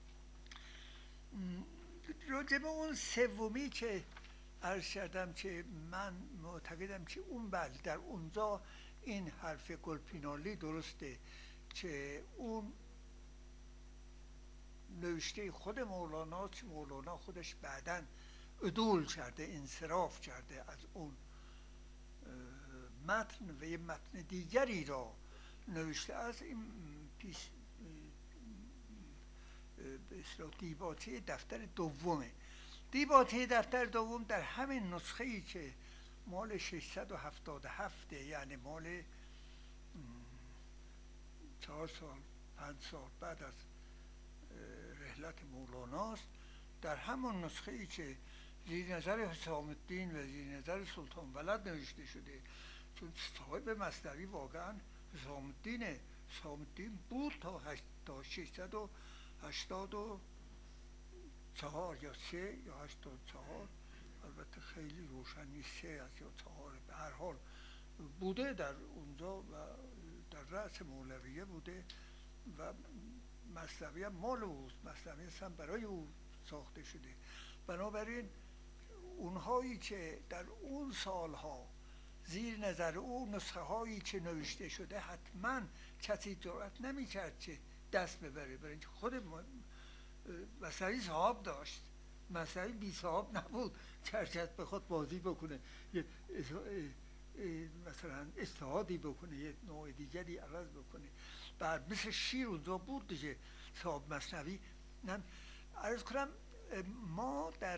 راجب اون سومی که عرض کردم که من معتقدم که اون در اونجا این حرف گلپینالی درسته که اون نوشته خود مولانا که مولانا خودش بعداً عدول کرده، انصراف کرده از اون متن و یه متن دیگری را نوشته. از این پیش به اصطلاح دیباچه دفتر دومه. دیباچه دفتر دوم در همین نسخه ای که مال 677 یعنی مال 4 سال 5 سال بعد از رحلت مولاناست، در همون نسخه ای که زیر نظر حسام الدین و زیر نظر سلطان ولد نوشته شده، چون صاحب مثنوی واقعا حسام الدینه. حسام الدین بود تا 684 یا 3 یا 84، البته خیلی روشن نیست 3 یا 4، به هر حال بوده در اونجا و در رأس مولویه بوده و مثنوی هم مال اوست، مثنوی هم برای او ساخته شده. بنابراین اونهایی که در اون سالها زیر نظر او نسخه هایی که نوشته شده، حتما کسی جرأت نمی کرد که دست ببره، برای اینکه خود مثنوی صاحب داشت، مثنوی بی صاحب نبود که هر کس بخواد بازی بکنه، مثلا اجتهادی بکنه، یه نوع دیگری عوض بکنه. بعد مثل شیر اونجا بود دیگه صاحب مثنوی. عرض کنم ما در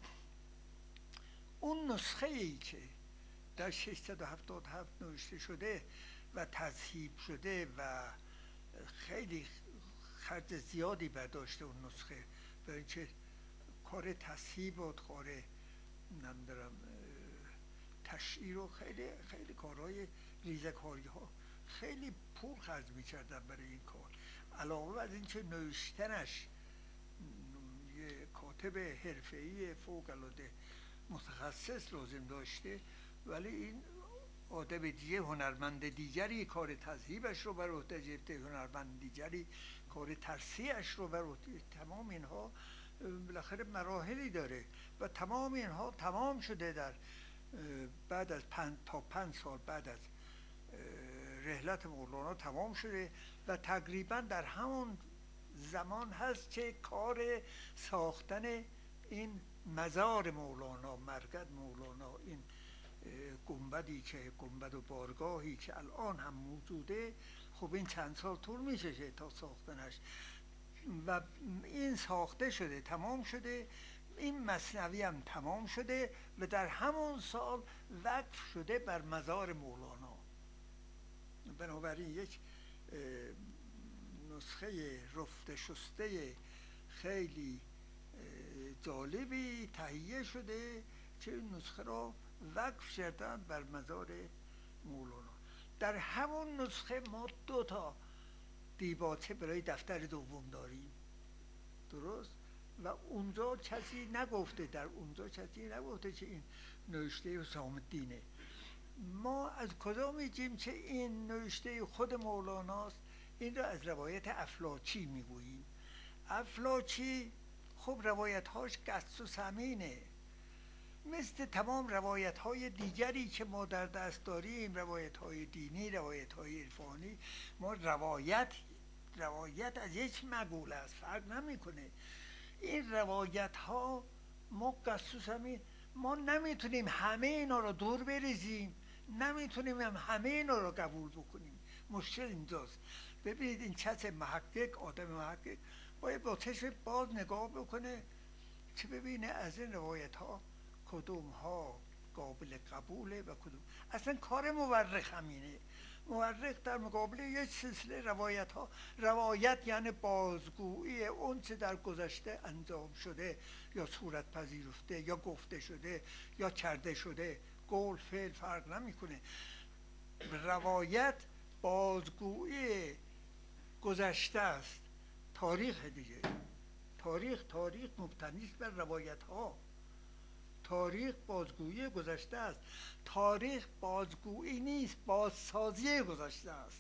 اون نسخه ای که در 677 نوشته شده و تصحیح شده و خیلی خرج زیادی برداشته اون نسخه، برای اینکه کار تصحیح و کار نمیدونم تشعیر و خیلی کارهای ریزکاری ها خیلی پول خرج میکردن برای این کار. علاوه بر اینکه نوشتنش یه کاتب حرفه‌ای فوق العاده متخصص لازم داشته، ولی این آدم دیگه، هنرمند دیگری کار تذهیبش رو بر عهده گرفته، هنرمند دیگری کار ترسیعش رو بر عهده. تمام اینها بالاخره مراحلی داره و تمام اینها تمام شده در بعد از 5 سال بعد از رحلت مولانا تمام شده و تقریبا در همون زمان هست که کار ساختن این مزار مولانا، مرقد مولانا، این گنبدی که گنبد و بارگاهی که الان هم موجوده، خب این چند سال طول میکشه تا ساختنش و این ساخته شده، تمام شده. این مثنوی هم تمام شده و در همون سال وقف شده بر مزار مولانا. بنابراین یک نسخه رفته شسته خیلی جالبی تهیه شده که این نسخه را وقف کردن بر مزار مولانا. در همون نسخه ما 2 دیباچه برای دفتر دوم داریم، درست؟ و اونجا کسی نگفته، در اونجا کسی نگفته که این نوشته حسام الدینه. ما از کجا میگیم که این نوشته خود مولاناست؟ این را از روایت افلاکی مثل تمام روایت های دیگری که ما در دست داریم، روایت های دینی، روایت های عرفانی، ما روایت از یک مقول است، فرق نمیکنه. این روایت ها ما قصوص ما نمیتونیم همه اینا رو دور بریزیم، نمیتونیم همه اینا رو قبول بکنیم. مشکل اینجاست. ببینید این کس محقق، آدم محقق باید با چشم باز نگاه بکنه که ببینه از این روایت ها کدوم ها قابل قبوله و کدوم. اصلا کار مورخ همینه. مورخ در مقابل یک سلسله روایت ها، روایت یعنی بازگویی اون چه در گذشته انجام شده یا صورت پذیرفته یا گفته شده یا کرده شده، قول فعل فرق نمیکنه. روایت بازگویی گذشته است. تاریخ دیگه، تاریخ مبتنی است بر روایت ها. تاریخ بازگویی گذشته است. تاریخ بازگویی نیست، بازسازی گذشته است.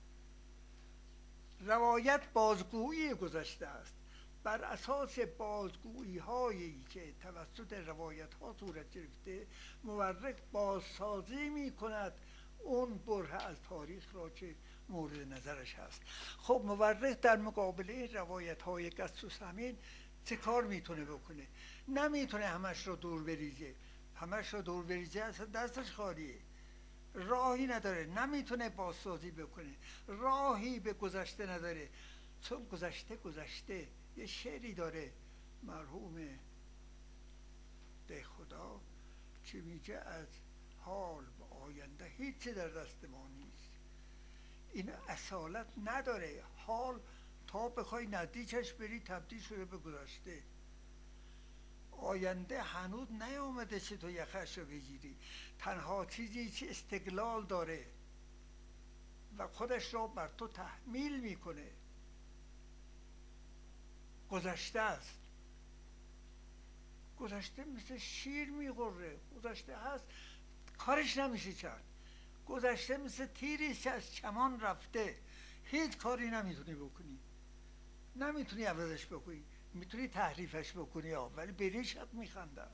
روایت بازگویی گذشته است. بر اساس بازگویی هایی که توسط روایت ها صورت گرفته، مورخ بازسازی می کند اون بره از تاریخ را که مورد نظرش هست. خب مورخ در مقابل این روایت های قصص همین چه کار میتونه بکنه؟ نمیتونه همش رو دور بریزه. همش رو دور بریزه اصلا دستش خالیه، راهی نداره، نمیتونه بازسازی بکنه، راهی به گذشته نداره. چون گذشته. یه شعری داره مرحوم ده خدا که میگه از حال به آینده هیچی در دست ما نیست. این اصالت نداره. حال تا بخوای نزدیکش بری تبدیل شده به گذشته. آینده هنوز نیامده که تو یخش رو بگیری. تنها چیزی که استقلال داره و خودش را بر تو تحمیل میکنه گذشته است. گذشته مثل شیر میغره، گذشته هست، کارش نمیشه کرد. گذشته مثل تیری که از کمان رفته، هیچ کاری نمیتونی بکنی، نمیتونی عوضش بکنی. میتونی تحریفش بکنی ولی به ریشت میخندن.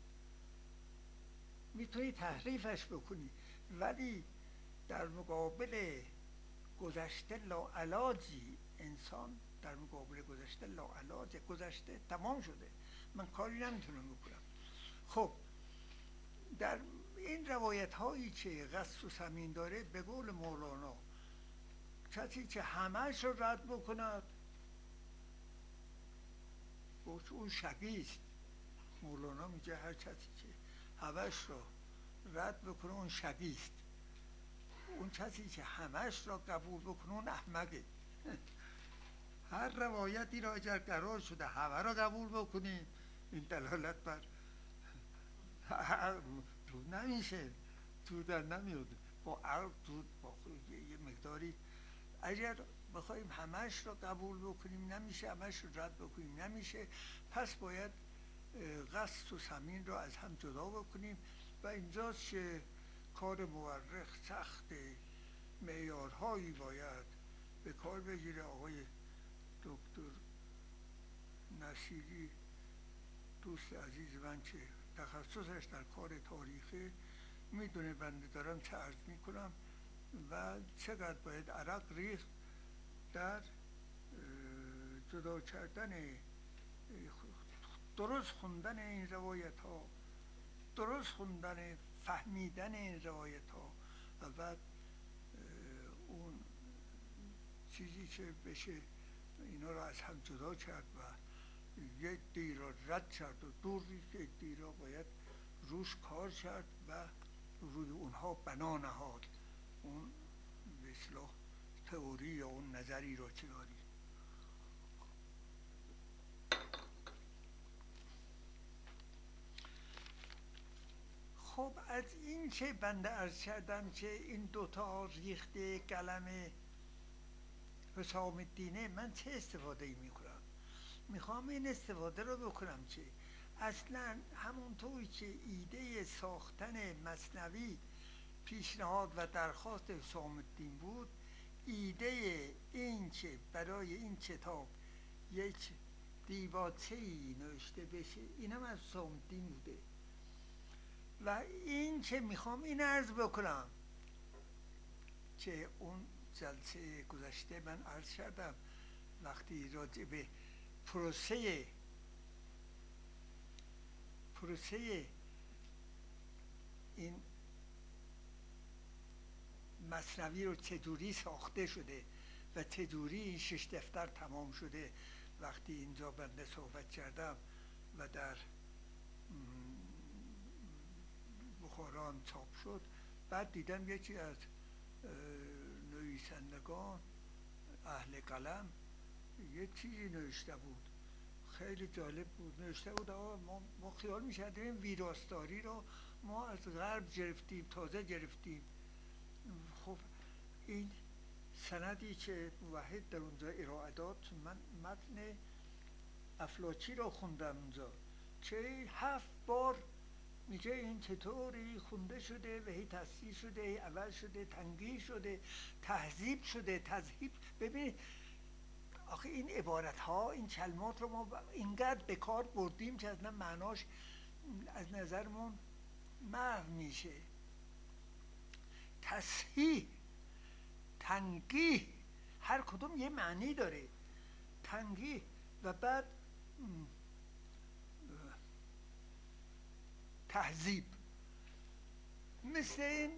میتونی تحریفش بکنی ولی در مقابل گذشته لاعلاجی. انسان در مقابل گذشته لاعلاجه. گذشته تمام شده، من کاری نمیتونم بکنم. خب در این روایت هایی که قص و ثمین داره، به قول مولانا کسی که همهش رو رد بکند اون شقیست. مولانا میگه هر کسی که همهش رو رد بکنه اون شقیست. اون کسی که همهش را قبول بکنه اون احمقه. هر روایتی را اگر قرار شده همه را قبول بکنیم، این دلالت بر تو نمیشه، تو در نمیاد. با عرب تو با یه مقداری اگر بخوایم همهش را قبول بکنیم نمیشه، همهش رو رد بکنیم نمیشه. پس باید قصد و ثمین را از هم جدا بکنیم و اینجاست که کار مورخ سخته. معیارهایی باید به کار بگیره. آقای دکتر نصیری دوست عزیز من که تخصصش در کار تاریخه میدونه بنده دارم چه عرض میکنم و چقدر باید عرق ریخت در جدا کردن، درست خوندن این روایت ها، درست خوندن، فهمیدن این روایت ها و بعد اون چیزی که بشه اینا را از هم جدا کرد و یک دی را رد کرد و دور ریخت، یک دی را باید روش کار کرد و روی اونها بنا نهاد. اون به اصطلاح تئوری یا اون نظری را که داریم. خب از این که بنده عرض کردم که این دوتا ریخته قلم حسام الدینه، من چه استفاده ای میکنم؟ میخوام این استفاده رو بکنم که اصلا همونطوری که ایده ساختن مثنوی پیشنهاد و درخواست حسام الدین بود، ایده این که برای این کتاب یک دیباچه‌ای نوشته بشه اینم از حسام الدین بوده. و این که میخوام این عرض بکنم که اون جلسه گذشته من عرض کردم وقتی راجع به پروسه این مثنوی رو چجوری ساخته شده و چجوری این 6 دفتر تمام شده، وقتی اینجا بنده صحبت کردم و در بخارا چاپ شد، بعد دیدم یکی از نویسندگان اهل قلم یه چیزی نوشته بود خیلی جالب بود. نوشته بود ما خیال می‌کردیم ویراستاری رو ما از غرب گرفتیم، تازه گرفتیم. خب این سندی که موحد در اونجا ارائه داد، من متن افلاکی رو خوندم اونجا که 7 بار میگه این چطوری خونده شده و هی تصحیح شده، هی عوض شده، تنگیح شده، تهذیب شده، تذهیب. ببینید آخه این عبارت ها، این کلمات رو ما اینقدر به کار بردیم که اصلا معناش از نظرمون محو میشه. تصحیح، تنگیح، هر کدوم یه معنی داره. تنگیح و بعد تهذیب. مثل این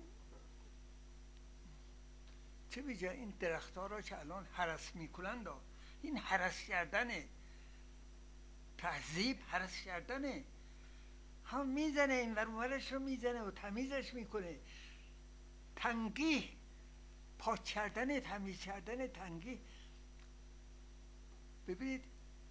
چه میگه این درخت ها را که الان هرس میکنند، این هرس کردنه. تهذیب هرس کردنه، هم میزنه این ورورش رو میزنه و تمیزش میکنه. تنگیح پاک کردن، تمیز کردن. تنگیح ببینید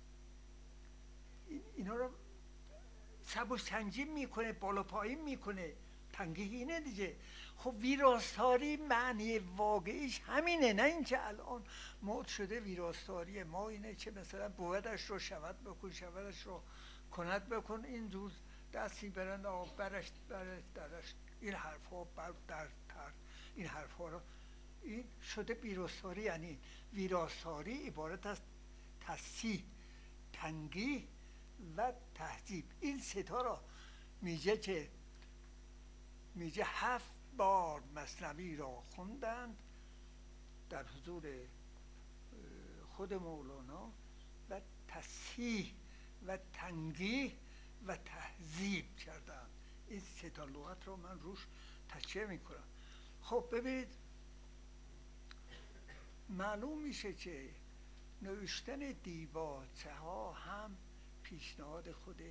اینا رو سبوس تنجیم میکنه، بالا پایین میکنه. تنگیح اینه دیگه. خب ویراستاری معنی واقعیش همینه، نه اینکه الان مد شده ویراستاری ما اینه که مثلا بودش رو شود بکن، شودش رو کند بکن، این روز دستی برند آب برش درش، این حرف ها در این حرف ها رو، این شده ویراستاری. یعنی ویراستاری عبارت از تصحیح، تنگیح و تهذیب. این ستا را میگه که 7 بار مثنوی را خوندند در حضور خود مولانا و تصحیح و تنگیح و تهذیب کردند. این ستا لغت را من روش تکیه میکنم. خب ببینید معلوم میشه که نوشتن دیباچه ها هم پیشنهاد خود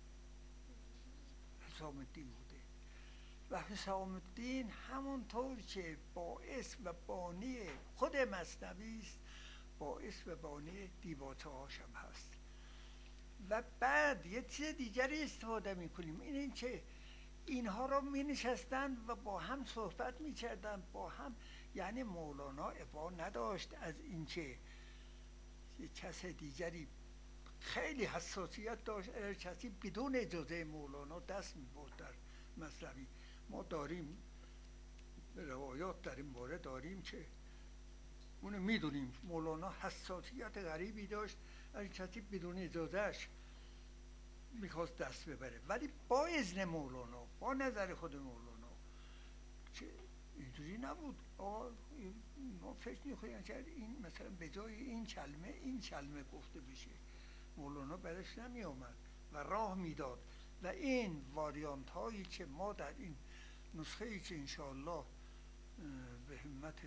حسام الدین بوده و حسام الدین همونطور که باعث و بانی خود مثنوی است، باعث و بانی دیباچه هاش هم هست. و بعد یه چیز دیگری استفاده میکنیم، این که اینها رو می نشستن و با هم صحبت می کردن، با هم. یعنی مولانا ابا نداشت از اینکه کس دیگری خیلی حساسیت داشت، کسی بدون اجازه مولانا دست می برد در مثنوی. ما داریم روایات در این مورد داریم که اونو میدونیم مولانا حساسیت غریبی داشت از کسی بدون اجازهش میخواست دست ببره، ولی با اذن مولانا، با نظر خود مولانا. که اینجوری نبود ما فکر میکنیم که این مثلا به جای این کلمه گفته بشه، مولانا برش نمی آمد و راه میداد. و این واریانت هایی که ما در این نسخه ای که انشاءالله به همت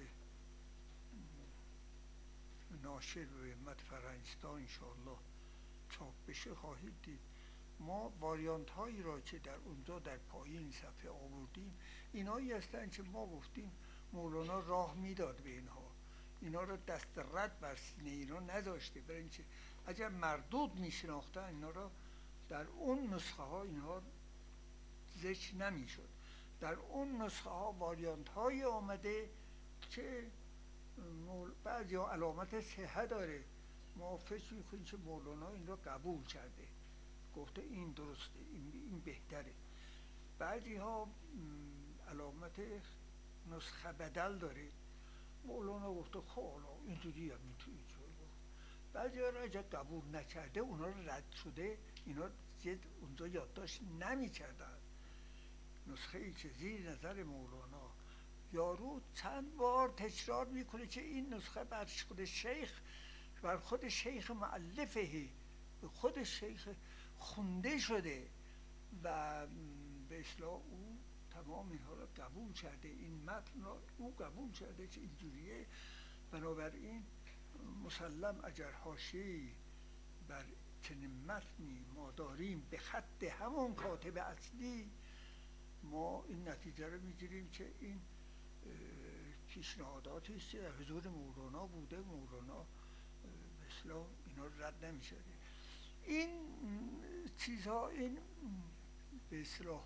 ناشر و به همت فرهنگستان انشاءالله چاپ بشه خواهید دید. ما واریانت هایی را که در اونجا در پایین صفحه آوردیم، اینایی هستن که ما گفتیم مولانا راه میداد به اینها، اینا را دست رد بر سینه اینا نذاشته، برای اینکه اگر مردود میشناختن اینا را در اون نسخه ها اینها ذکر نمیشد. در اون نسخه ها واریانت های آمده که بعضی ها علامت صحه داره، ما فکر میکنیم که مولانا این را قبول کرده، گفته این درسته، این بهتره. بعضی ها علامت نسخه بدل داره، مولانا گفته خب اینجوری هم میتونی اینجوری. بعضی ها را اگر قبول نکرده، اونا رو رد شده، اینا اونجا یادداشت نمی کردن. نسخه ای که زیر نظر مولانا یارو چند بار تکرار میکنه که این نسخه بر خود شیخ، بر خود شیخ مؤلفه، به خود شیخ خونده شده و به اصطلاح او تمام اینها را قبول کرده، این متن را او قبول کرده که اینجوریه. بنابراین مسلم اگر حاشیه‌ای بر چنین متنی ما داریم به خط همون کاتب اصلی، ما این نتیجه رو میگیریم که این پیشنهاداتی است که در حضور مولانا بوده، مولانا به اصطلاح اینا رو رد نمی‌کرده. این چیزها، این به اصطلاح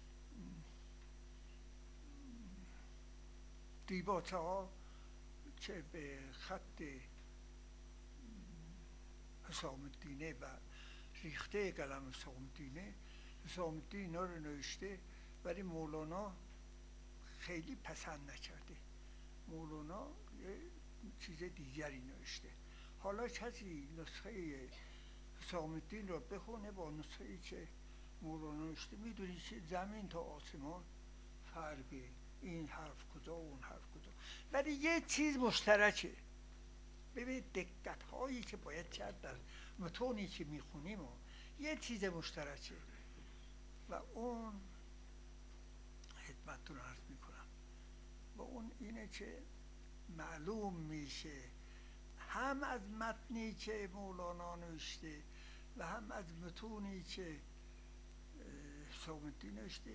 دیباچه ها که به خط حسام الدینه و ریخته قلم حسام الدینه، حسام الدین اینا رو نوشته ولی مولانا خیلی پسند نکرده، مولانا یه چیز دیگری نوشته. حالا کسی نسخه حسام الدین رو بخونه با نسخه‌ای که مولانا نوشته، میدونی که زمین تا آسمان فرقه، این حرف کجا و اون حرف کجا، ولی یه چیز مشترکه. ببینید دقت هایی که باید کرد در متونی که میخونیم و یه چیز مشترکه و اون خدمتتون عرض میکنم و اون اینه که معلوم میشه هم از متنی که مولانا نوشته و هم از متونی که حسام الدین نوشته،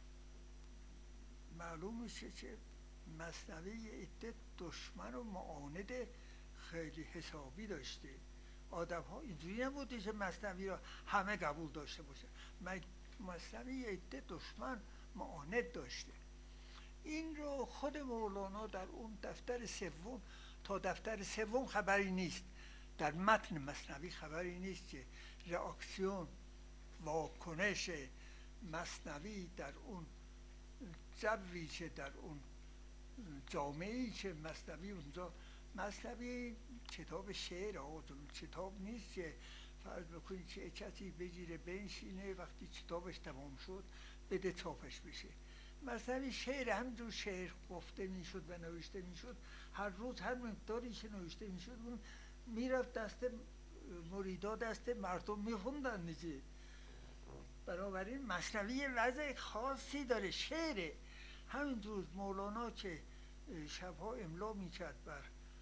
معلوم میشه که مثنوی عده دشمن و معاند خیلی حسابی داشته. آدم ها اینجوری نبوده که مثنوی را همه قبول داشته باشه، مثنوی عده دشمن معاند داشته. این رو خود مولانا در اون دفتر سوم تا دفتر سوم خبری نیست، در متن مثنوی خبری نیست که رئاکسیون، واکنش مثنوی در اون جوی که در اون جامعه‌ای که مثنوی اونجا، مثنوی کتاب شعر کتاب نیست که فرض بکنید که کسی بگیره بنشینه وقتی کتابش تمام شد بده چاپش بشه. مثنوی شعر، همینجور شعر گفته میشد و نوشته میشد، هر روز هر مقداری که نوشته میشد اون میرفت دست مریدا، دست مردم میخوندن دیگه. بنابراین مثنوی وضع خاصی داره، شعره. همینجور مولانا که شبها املا میکرد بر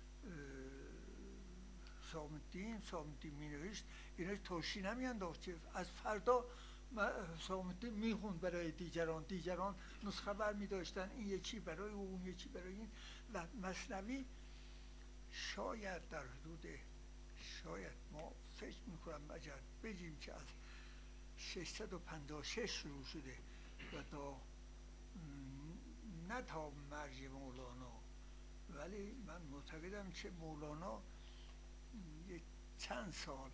حسام الدین مینوشت، اینا توشی نمیانداخت که از فردا حسام الدین میخوند برای دیگران نسخه بر میداشتن، این یکی برای اون یکی برای این. و مثنوی شاید در حدود، شاید ما فکر میکنم اگر بگیم که از 656 شروع شده و تا نه تا مرگ مولانا، ولی من معتقدم که مولانا یک چند سال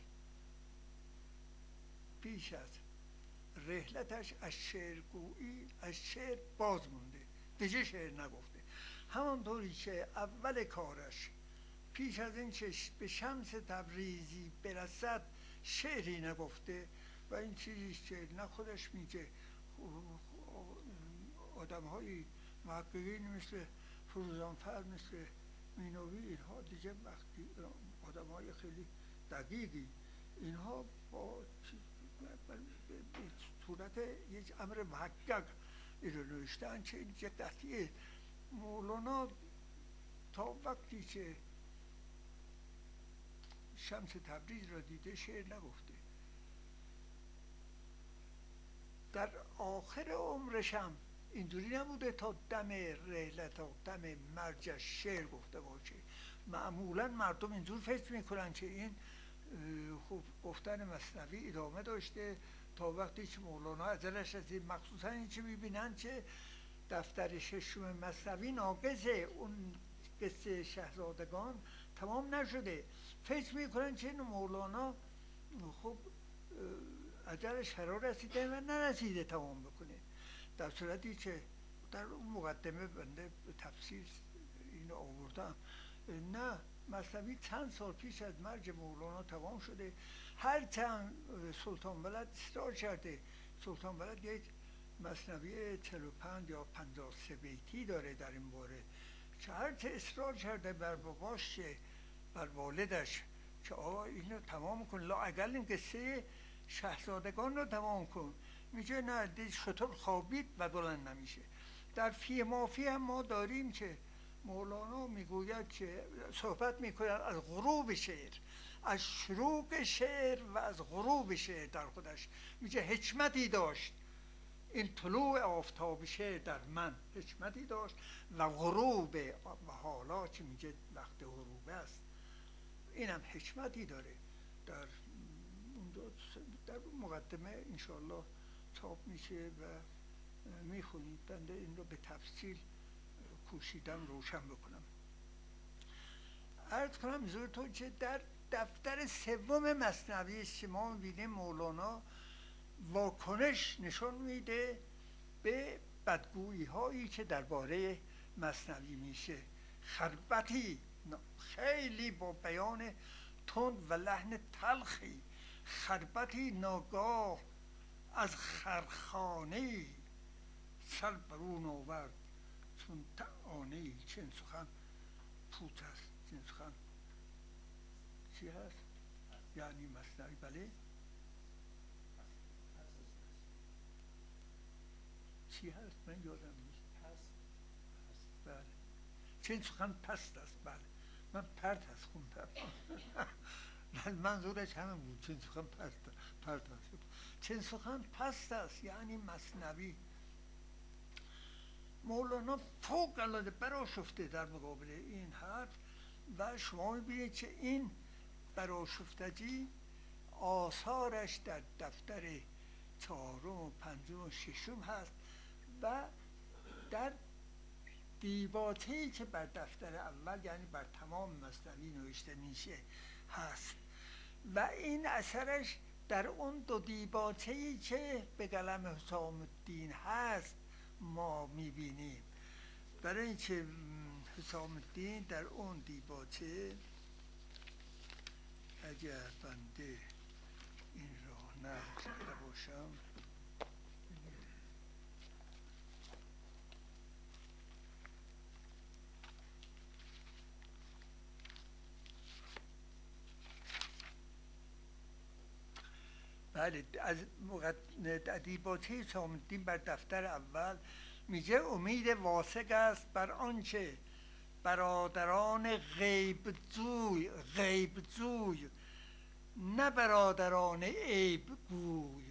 پیش از رحلتش از شعرگویی، از شعر باز مونده، دیگه شعر نگفته. همانطوری که اول کارش پیش از این که به شمس تبریزی برسد شعری نگفته و این چیزی که نه خودش میگه، آدم های محققین مثل فروزانفر، مثل مینوی، اینها دیگه وقتی آدم های خیلی دقیقی، اینها با صورت یک امر محقق این رو نوشتن که این قطعیه. مولانا تا وقتی که شمس تبریز را دیده شعر نگفته. در آخر عمرش هم اینجوری نبوده تا دم رحلت، تا دم مرجش شعر گفته باشه. معمولا مردم اینجور فکر میکنن که این خوب گفتن مثنوی ادامه داشته تا وقتی که مولانا ازلش رسید، مخصوصا این که میبینن که دفتر ششم مثنوی ناقصه، اون قصه شهزادگان تمام نشده، فکر میکنن که این مولانا خب اجلش فرا رسیده و نرسیده تمام بکنه، در صورتی که در اون مقدمه بنده به تفسیر اینو آوردم، نه، مثنوی چند سال پیش از مرگ مولانا تمام شده. هر چند سلطان ولد اصرار کرده، سلطان ولد یک مثنوی 45 یا 53 بیتی داره در این باره که هرچه اصرار کرده بر باباش که بر والدش که آقا اینو تمام کن، لااقل این قصه شاهزادگان رو تمام کن، میگه نه، دید شطور خوابید و بلند نمیشه. در فی مافی هم ما داریم که مولانا میگوید که صحبت میکنه از غروب شعر، از شروق شعر و از غروب شعر در خودش، میگه حکمتی داشت این طلوع آفتاب شعر در من، حکمتی داشت و غروب، و حالا که میگه وقت غروب است اینم حکمتی داره. در در مقدمه انشاءالله چاپ میشه و میخونید. بنده این رو به تفصیل کوشیدم روشن بکنم. عرض کنم حضورتون که در دفتر سوم مثنوی است که ما میبینیم مولانا واکنش نشون میده به بدگویی هایی که درباره مثنوی میشه. خربتی خیلی با بیان تند و لحن تلخی، خربتی ناگاه از خرخانه سر برون آورد چون تعانه. چند سخن پوت است، چند سخن چی هست؟ یعنی مثنوی. بله چی هست؟ من یادم نیست. بله چند سخن پست است. بله من پرت از خوندم. منظورش همین بود، چند سخن پرت است. چند سخن پست است یعنی مثنوی. مولانا فوق العاده برآشفته در مقابل این حرف و شما میبینید که این برآشفتگی آثارش در دفتر چهارم و پنجم و ششم هست و در دیباچه‌ای که بر دفتر اول یعنی بر تمام مثنوی نوشته میشه هست و این اثرش در اون دو دیباچه‌ای که به قلم حسام الدین هست ما میبینیم. برای اینکه حسام الدین در اون دیباچه، اگر بنده این را نقل کرده باشم، بله از دیباچه حسام الدین بر دفتر اول میگه امید واثق است بر آنچه برادران غیب جوی نه برادران عیب گوی،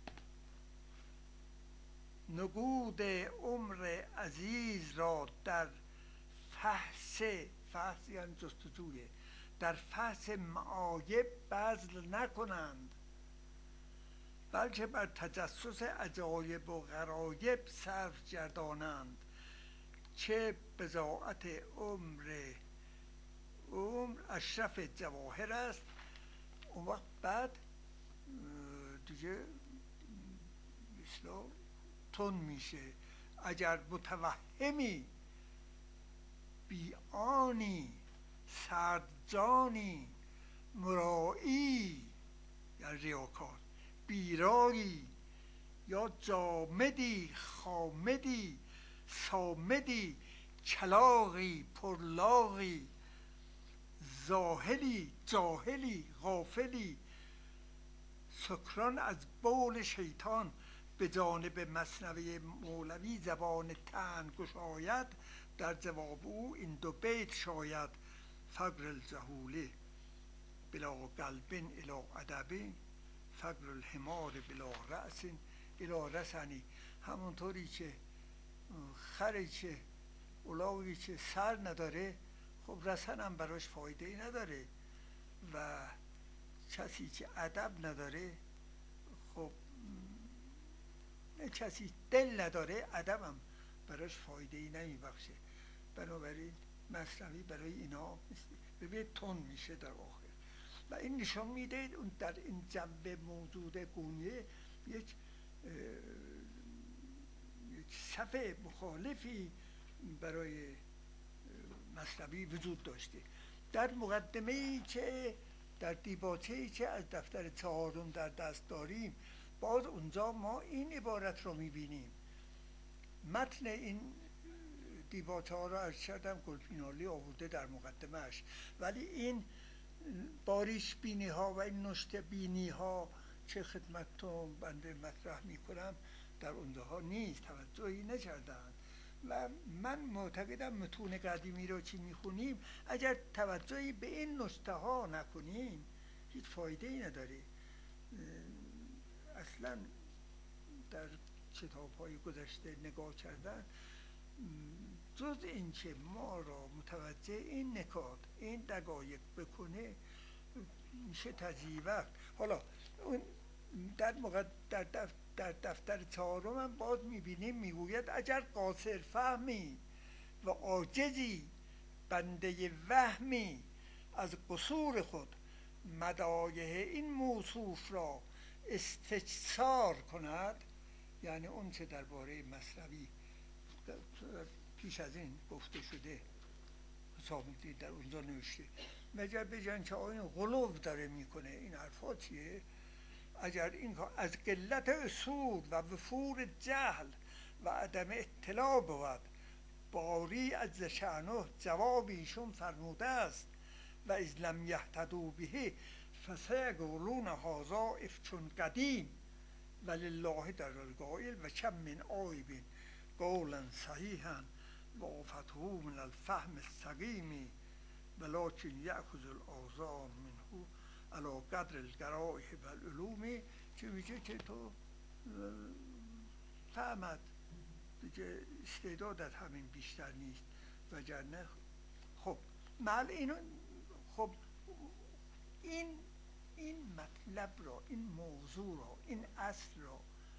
نقود عمر عزیز را در فحص یعنی جستجوی، در فحص معایب بذل نکنند بلکه بر تجسس عجایب و غرایب صرف گردانند که بضاعت عمر اشرف جواهر است. اون وقت بعد دیگه مثلا تون میشه. اگر متوهمی بیانی سردجانی مرایی یا ریاکار، بیرایی یا جامدی خامدی سامدی کلاغی پرلاغی زاهلی جاهلی غافلی، سکران از بول شیطان به جانب مثنوی مولوی زبان تنگ گشاید. در جواب او این دو بیت شاید: فقر الجهوله بلا قلب الی ادب، فقر الحمار بلا رأس الی رسنی. همونطوری که خری که الاغی که سر نداره خب رسن هم براش فایده ای نداره و کسی که ادب نداره خب کسی دل نداره ادب هم براش فایده ای نمیبخشه. بنابراین مثنوی برای اینا ببینید تون میشه در آخر و این نشان میده اون در این جنبه موجود گونیه یک صف مخالفی برای مثنوی وجود داشته. در مقدمه‌ای که در دیباچه‌ای که از دفتر چهارم در دست داریم باز اونجا ما این عبارت رو میبینیم متن این دیباچه ها را عرض کردم، گلپینالی آورده در مقدمهش، ولی این باریش بینی ها و این نشته بینی ها چه خدمتتون بنده مطرح می کنم در اونجاها نیست، توجهی نکردن. و من معتقدم متون قدیمی را چی میخونیم اگر توجهی به این نشته ها نکنیم هیچ فایده ای نداره. اصلا در کتاب های گذشته نگاه کردن جز اینکه ما را متوجه این نکات، این دقایق بکنه میشه تضییع وقت. حالا اون در دفتر چهارم هم باز میبینیم میگوید اگر قاصر فهمی و عاجزی بنده وهمی از قصور خود مدایح این موصوف را استفسار کند، یعنی اون چه درباره مثنوی پیش از این گفته شده حسابی در اونجا نوشته، مگر بگن که آین غلو داره میکنه، این حرفا چیه؟ اگر این از قلت اصول و وفور جهل و عدم اطلاع بود، باری از شأنه جواب ایشون فرموده است و از لم یهتدوا به فسیقولون هذا افچون قدیم ولله در القائل و کم من عایب قولا صحیحا و آفته من الفهم السقیم ولكن یأخذ الآذان منه علی قدر الجرائح و العلوم، که میگه که تو فهمت دیگه استعدادت همین بیشتر نیست وگرنه. خب مال اینو، خب این مطلب را، این موضوع را، این اصل را،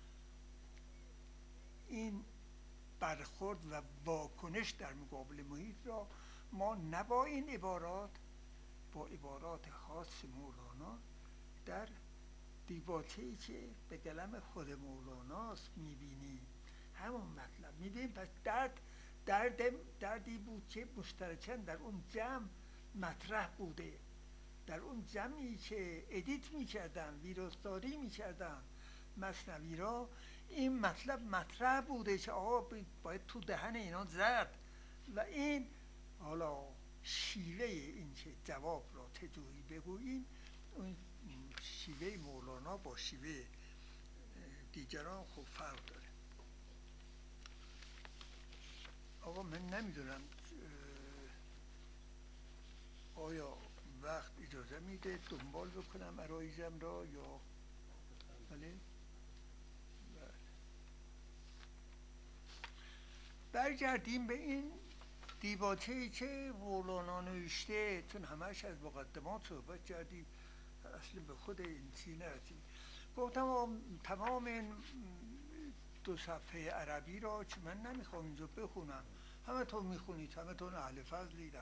این برخورد و واکنش در مقابل محیط را ما نه با این عبارات، با عبارات خاص مولانا در دیباچه‌ای که به قلم خود مولاناست میبینیم همون مطلب میبینیم. پس دردی بود که مشترکاً در اون جمع مطرح بوده، در اون جمعی که ادیت میکردن، ویراستاری میکردن مثنوی را، این مطلب مطرح بوده که آقا باید تو دهن اینا زد. و این حالا شیوه این که جواب را چجوری بگوییم، اون شیوه مولانا با شیوه دیگران خوب فرق داره. آقا من نمیدونم آیا وقت اجازه میده دنبال بکنم عرایزم را یا بله؟ برگردیم به این دیباچه‌ای که مولانا نوشته، چون همش از مقدمات صحبت کردیم اصلا به خود این چی نرسیم. گفتم تمام این 2 صفحه عربی را که من نمیخوام اینجا بخونم، همه تو میخونید، همه تو اهل فضلید،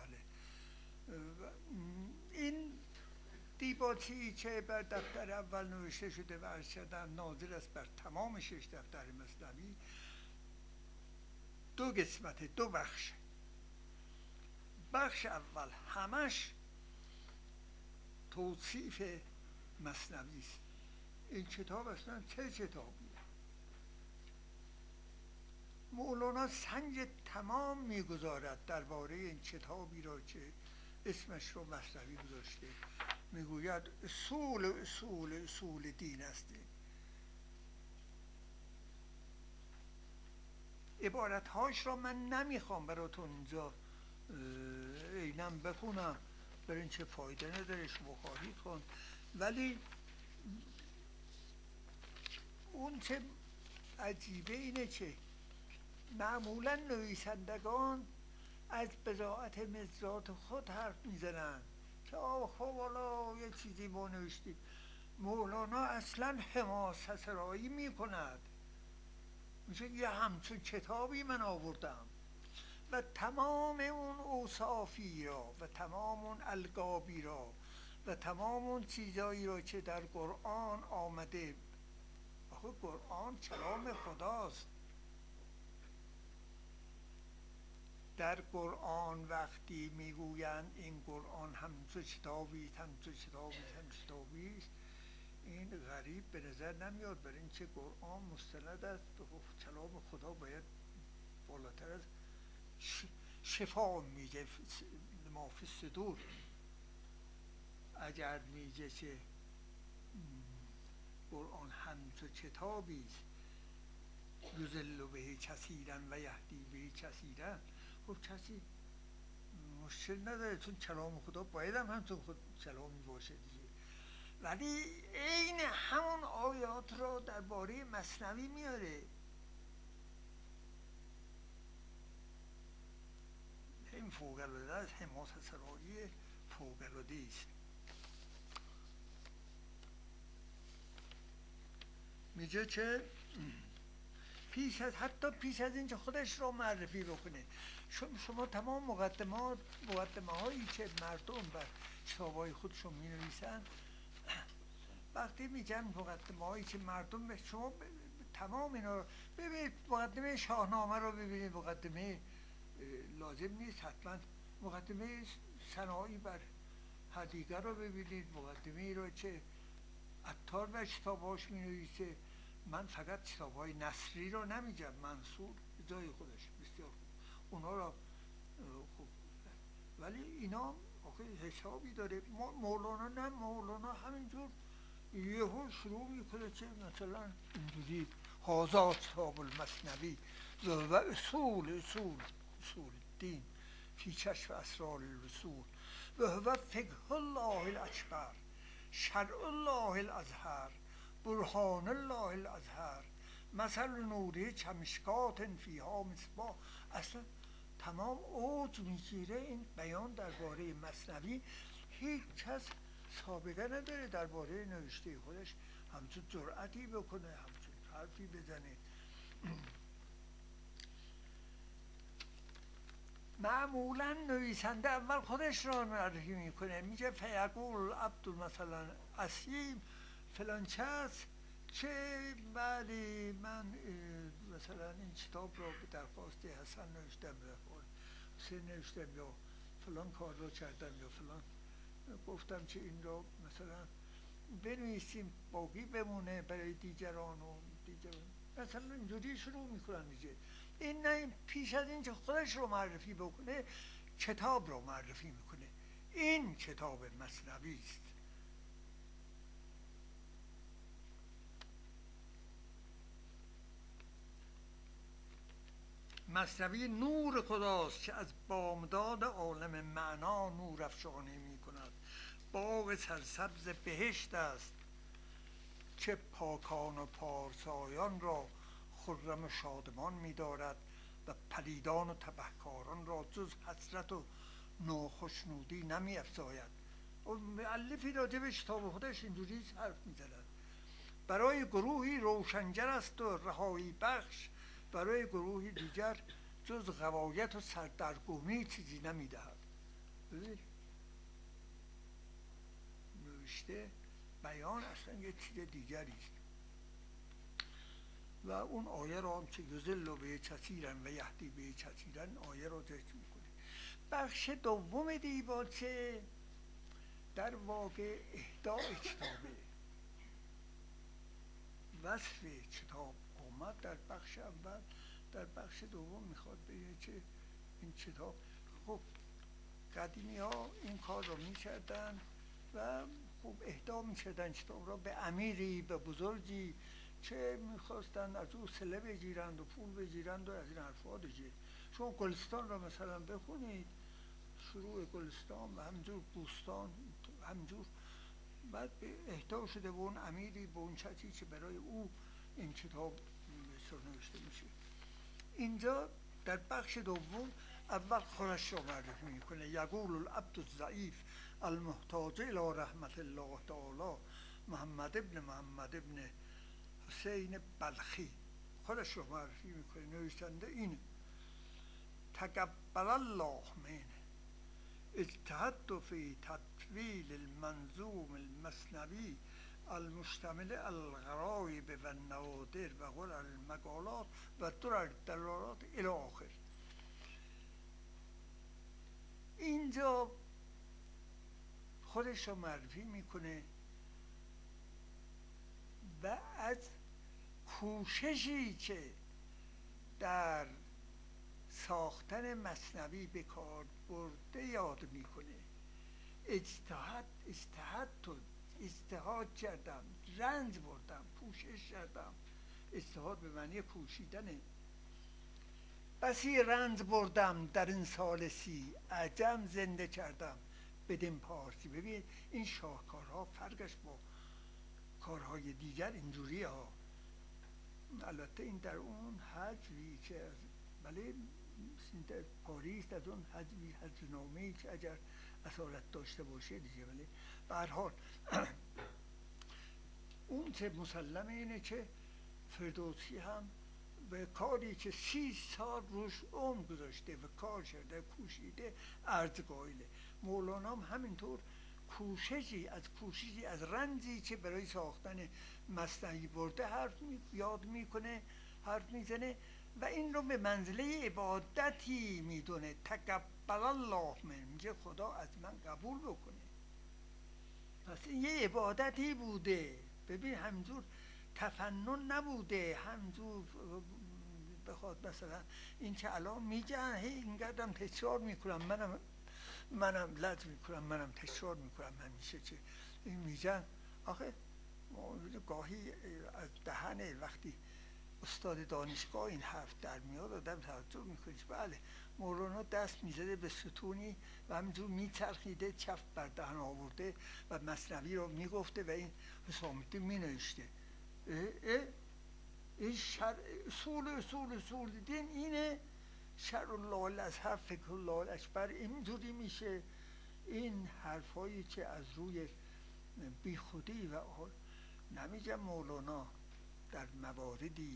این دیباچه‌ای که بر دفتر اول نوشته شده و عرض کردم ناظر است بر تمام 6 دفتر مثنوی، 2 قسمت، 2 بخش. بخش اول همش توصیف مثنوی است. این کتاب اصلا چه کتابیه؟ مولانا سنج تمام میگذارد درباره این کتابی را که اسمش رو مثنوی گذاشته، میگوید اصول دین است. عبارتهاش را من نمیخوام براتون اینجا اینم بخونم، برای این چه فایده نداره، شما خواهید خوند. ولی اون چه عجیبه اینه که معمولا نویسندگان از بضاعت مزرات خود حرف میزنن که خب حالا یه چیزی ما نوشتیم. مولانا اصلا حماسه سرایی میکند، میشه یه همچون کتابی من آوردم و تمام اون اوصافی را و تمام اون القابی را و تمام اون چیزایی را که در قرآن آمده، آخه قرآن کلام خداست. در قرآن وقتی میگویند این قرآن همچون کتابی است، این غریب به نظر نمیاد، برای اینکه قرآن مستند است به کلام خدا، باید بالاتر از شفا میگه ما فی الصدور. اگر میگه که قرآن همچو کتابی است یضل به کثیرا و یهدی به کثیرا، خب کسی مشکل نداره، چون کلام خدا باید هم همچون خود کلامی باشه دیگه. ولی عین همون آیات را درباره مثنوی میاره. این فوق‌العاده است، حماسه سرایی فوق‌العاده است. میگه که حتی پیش از اینکه خودش را معرفی بکنه، شما تمام مقدمه هایی که مردم بر کتاب‌های خودشون می نویسن، وقتی میگن مقدمه هایی که مردم به شما تمام اینا ببینید، مقدمه شاهنامه رو ببینید، مقدمه لازم نیست حتما مقدمه ثنایی بر هدیگر رو ببینید، مقدمه ای رو که عطار در کتابهاش می نویسه. من فقط کتاب‌های نثری رو نمیگم، منصور جای خودش بسیار خوب اونا رو خوب، ولی اینا آخه حسابی داره. مولانا همینجور یهو شروع میکنه که مثلا اینجوری هذا کتاب المثنوی و اصول الدین فی کشف اسرار الرسول و هو فقه الله الاکبر شرع الله الازهر برهان الله الازهر مثل نوره چمشکات فیها مصباح. اصلا تمام اوج میگیره این بیان درباره مثنوی. هیچ کس سابقه نداره درباره نوشته خودش همچون جرأتی بکنه، همچون حرفی بزنه. معمولا نویسنده اول خودش را معرفی میکنه، میگه فیقول عبد مثلا اسیم فلان کس که بله من مثلا این کتاب را به درخواست حسن نوشتم، حسین نوشتم، یا فلان کار را کردم، یا فلان گفتم که این را مثلا بنویسیم باقی بمونه برای دیگران و دیگران، مثلا اینجوری شروع میکنن دیگه. این نه پیش از اینکه خودش رو معرفی بکنه کتاب رو معرفی میکنه. این کتاب مثنوی است. مثنوی نور خداست که از بامداد عالم معنا نور افشانی می کند. باغ سرسبز بهشت است که پاکان و پارسایان را خرم و شادمان می دارد و پلیدان و تبهکاران را جز حسرت و ناخشنودی نمی افزاید. مؤلفی راجع به کتاب خودش اینجوری حرف می زند: برای گروهی روشنگر است و رهایی بخش، برای گروهی دیگر جز غوایت و سردرگمی چیزی نمی دهد. نوشته بیان اصلا یه چیز دیگری است. و اون آیه را هم که یضل به کثیرا و یهدی به کثیرا آیه را ذکر میکنه. بخش دوم دیباچه در واقع اهدای کتابه، وصف کتاب آمد در بخش اول. در بخش دوم میخواد بگه که این کتاب، خب قدیمی ها این کار رو میکردن و خب اهدا میکردن کتاب را به امیری، به بزرگی که میخواستن از او صله بگیرند و پول بگیرند و از این حرفا دیگه. شما گلستان را مثلا بخونید، شروع گلستان و همجور بوستان همجور، بعد اهدا شده به اون امیری، به اون کسی که برای او این کتاب نوشته میشه. اینجا در بخش دوم اول خودش را معرفی میکنه. یقول العبد الضعیف المحتاج الى رحمت الله تعالی محمد ابن حسین بلخی. خودش را معرفی میکنه، نویسنده اینه. تقبل الله منه، اجتهدت فی تطویل المنظوم المثنوی المشتمل الغرایب و النوادر و غرر المقالات و درر الدلالات الی آخر. اینجا خودش رو معرفی میکنه و از کوششی که در ساختن مثنوی به کار برده یاد میکنه. اجتهاد کردم، رنج بردم، پوشش کردم. اجتهاد به معنی پوشیدنه. بسی رنج بردم در این سال سی، عجم زنده کردم بدین پارسی. ببین این شاهکارها فرقش با کارهای دیگر اینجوری ها. البته این در اون حجوی که ولی در پاریس از اون حجونامه‌ای که اگر اصالت داشته باشه دیگه. ولی به هر حال اون چه مسلم اینه که فردوسی هم به کاری که 30 سال روش عمر گذاشته و کار شده کوشیده ارز قائله. مولانا هم همینطور کوششی از رنجی که برای ساختن مثنوی برده یاد میکنه، حرف میزنه و این رو به منزله عبادتی میدونه. تقبل الله من، میگه خدا از من قبول بکنه. پس این یه عبادتی بوده. ببین همجور تفنن نبوده، همجور بخواد مثلا این که الان میگن هی اینقدرم تکرار میکنم، منم لج میکنم، منم تکرار میکنم همیشه که این میگن. آخه گاهی از دهن وقتی استاد دانشگاه این حرف در میاد آدم توجه میکنه. بله مولانا دست میزده به ستونی و همینجور میچرخیده، کف بر دهن آورده و مثنوی رو میگفته و این حسام الدین مینوشته. این اصول دین اینه. شرع الله الازهر فقه الله الاکبر اینجوری میشه. این حرفایی که از روی بیخودی و نمیگم مولانا در مواردی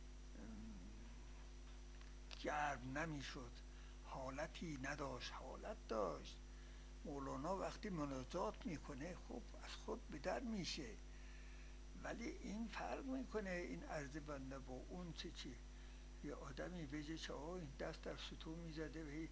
گرم نمیشد، حالتی نداشت، حالت داشت. مولانا وقتی مناجات میکنه خب از خود به در میشه، ولی این فرق میکنه این عرض بنده با اون چه یه آدمی بگه که این دست در ستون میزده و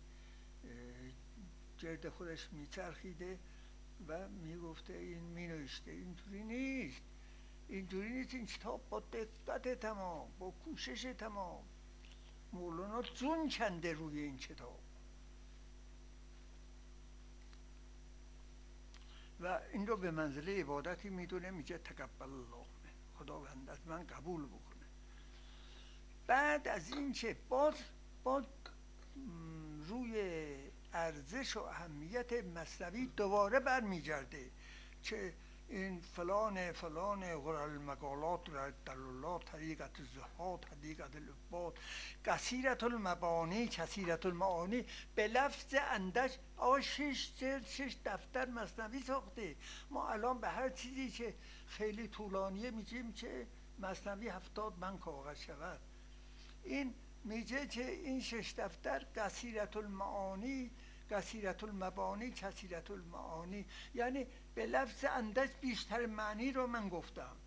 گرد خودش میچرخیده و میگفته این مینوشته. اینجوری نیست. این کتاب با دقت تمام، با کوشش تمام مولانا جون کنده روی این کتاب و این رو به منزله عبادتی میدونه. میگه تقبل الله من، خداوند از من قبول بکنه. بعد از این که باز روی ارزش و اهمیت مثنوی دوباره برمیگرده که این فلان غرالمقالات دلالات طریقت الزهاد حدیقت العباد قصیرت المبانی کثیرت المعانی به لفظ اندش. 6 دفتر مثنوی ساخته. ما الان به هر چیزی که خیلی طولانیه میگیم که مثنوی 70 من کاغذ شود. این میگه که این 6 دفتر قصیرت المعانی قصیرت المبانی کثیرت المعانی، یعنی به لفظ اندش بیشتر معنی رو من گفتم.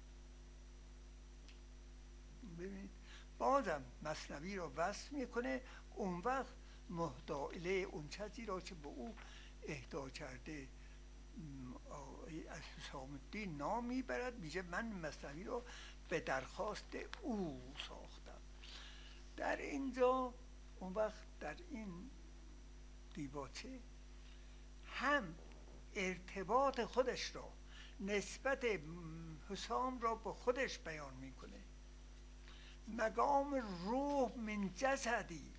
ببینید بازم مثنوی رو وصف میکنه. اون وقت مهدائله اون چیزی را که به او اهدا کرده از حسام الدین نام میبرد. میگه من مثنوی رو به درخواست او ساختم. در اینجا اون وقت در این دیباچه هم ارتباط خودش را نسبت حسام را به خودش بیان میکنه. مقام روح من جسدی،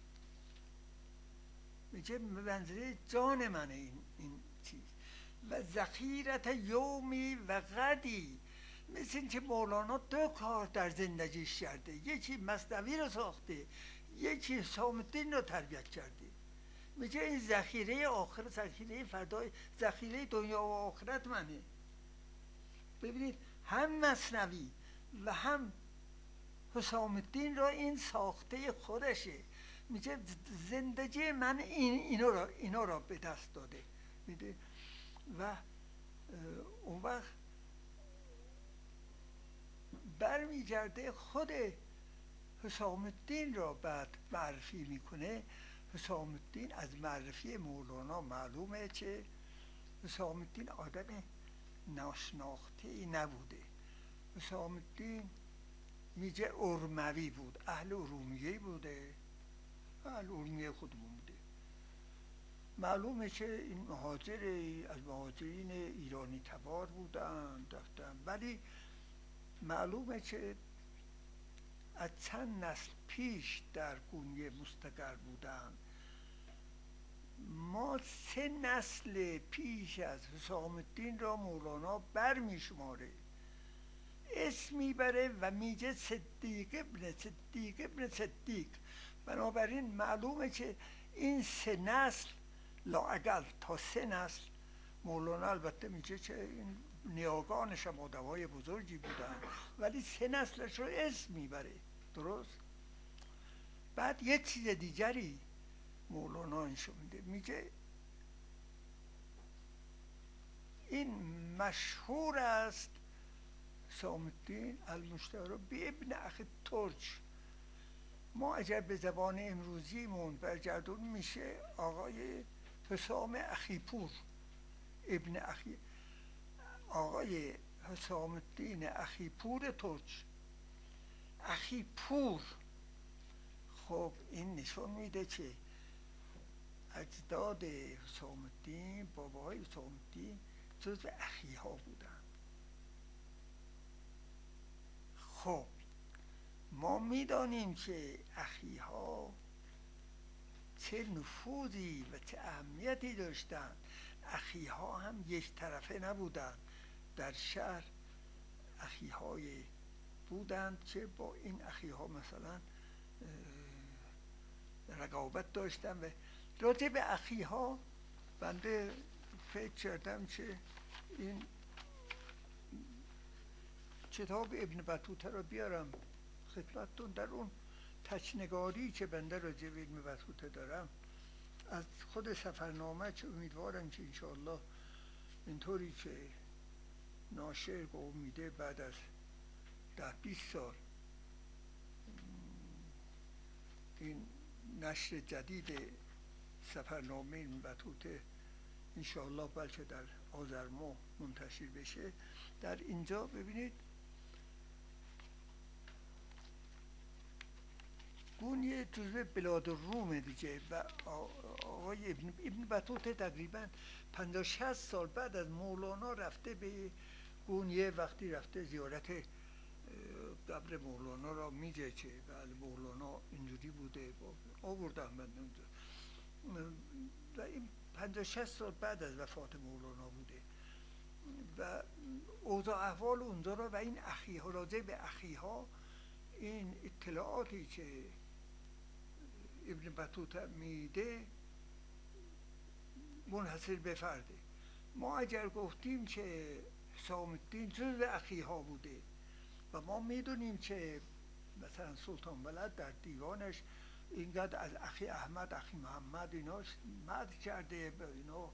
میگه منزله جان منه این چیز. و ذخیرت یومی و غدی، مثل این که مولانا 2 کار در زندگیش کرده. یکی مثنوی رو ساخته، یکی حسام الدین رو تربیت کرده. میگه این ذخیره آخرت، ذخیره فردای، ذخیره دنیا و آخرت منه. ببینید هم مثنوی و هم حسام الدین را این ساخته خودشه. میگه زندگی من اینا را به دست داده. میده و اون وقت برمیگرده خود حسام الدین را بعد معرفی میکنه. حسام الدین از معرفی مولانا معلومه که حسام الدین آدم ناشناخته‌ای نبوده. حسام الدین میگه ارموی بود، اهل ارومیه بوده ارومیه خودمون بوده. معلومه که این از مهاجرین ایرانی تبار بودن رفتن، ولی معلومه که از چند نسل پیش در گونیه مستقر بودن. ما 3 نسل پیش از حسام الدین را مولانا بر می شماره، اسم میبره و میگه صدیق ابن صدیق. بنابراین معلومه که این 3 نسل لااقل تا 3 نسل، مولانا البته میگه که این نیاگانش هم آدمای بزرگی بودن، ولی 3 نسلش رو اسم میبره. درست؟ بعد یه چیز دیگری مولانا انشو میده، میگه این مشهور است حسام الدین المشتهر به ابن اخی ترک. ما اگر به زبان امروزیمون برگردون میشه آقای حسام اخیپور، ابن اخی، آقای حسام الدین اخیپور ترک. اخیپور، خب این نشون میده که اجداد حسام الدین، باباهای حسام الدین جزو اخیها بودن. خب ما میدانیم که اخیها چه نفوذی و چه اهمیتی داشتند. اخیها هم یک طرفه نبودند. در شهر اخیهای بودند که با این اخیها مثلا رقابت داشتن. و راجع به اخیها بنده فکر کردم که این کتاب ابن بطوطه رو بیارم خدمتتون. در اون تکنگاری که بنده راجع به ابن بطوطه دارم از خود سفرنامه، که امیدوارم که انشاءالله اینطوری که ناشر قول میده بعد از 10-20 سال این نشر جدید سفرنامه ابن بطوطه انشاءالله بلکه در آذر ماه منتشر بشه. در اینجا ببینید گونیه جزو بلاد الروم دیگه و آقای ابن بطوطه تقریبا 50-60 سال بعد از مولانا رفته به گونیه. وقتی رفته زیارت قبر مولانا را میگه که بله مولانا اینجوری بوده، آوردم من اونجا. و این 50-60 سال بعد از وفات مولانا بوده و اوضاع احوال اونجا را و این اخیها، راجع به اخیها این اطلاعاتی که ابن بطوطه میده منحصر به فرده. ما اگر گفتیم که حسام الدین جزو اخیها بوده و ما میدونیم که مثلا سلطان ولد در دیوانش اینقدر از اخی احمد، اخی محمد اینا مدح کرده، اینا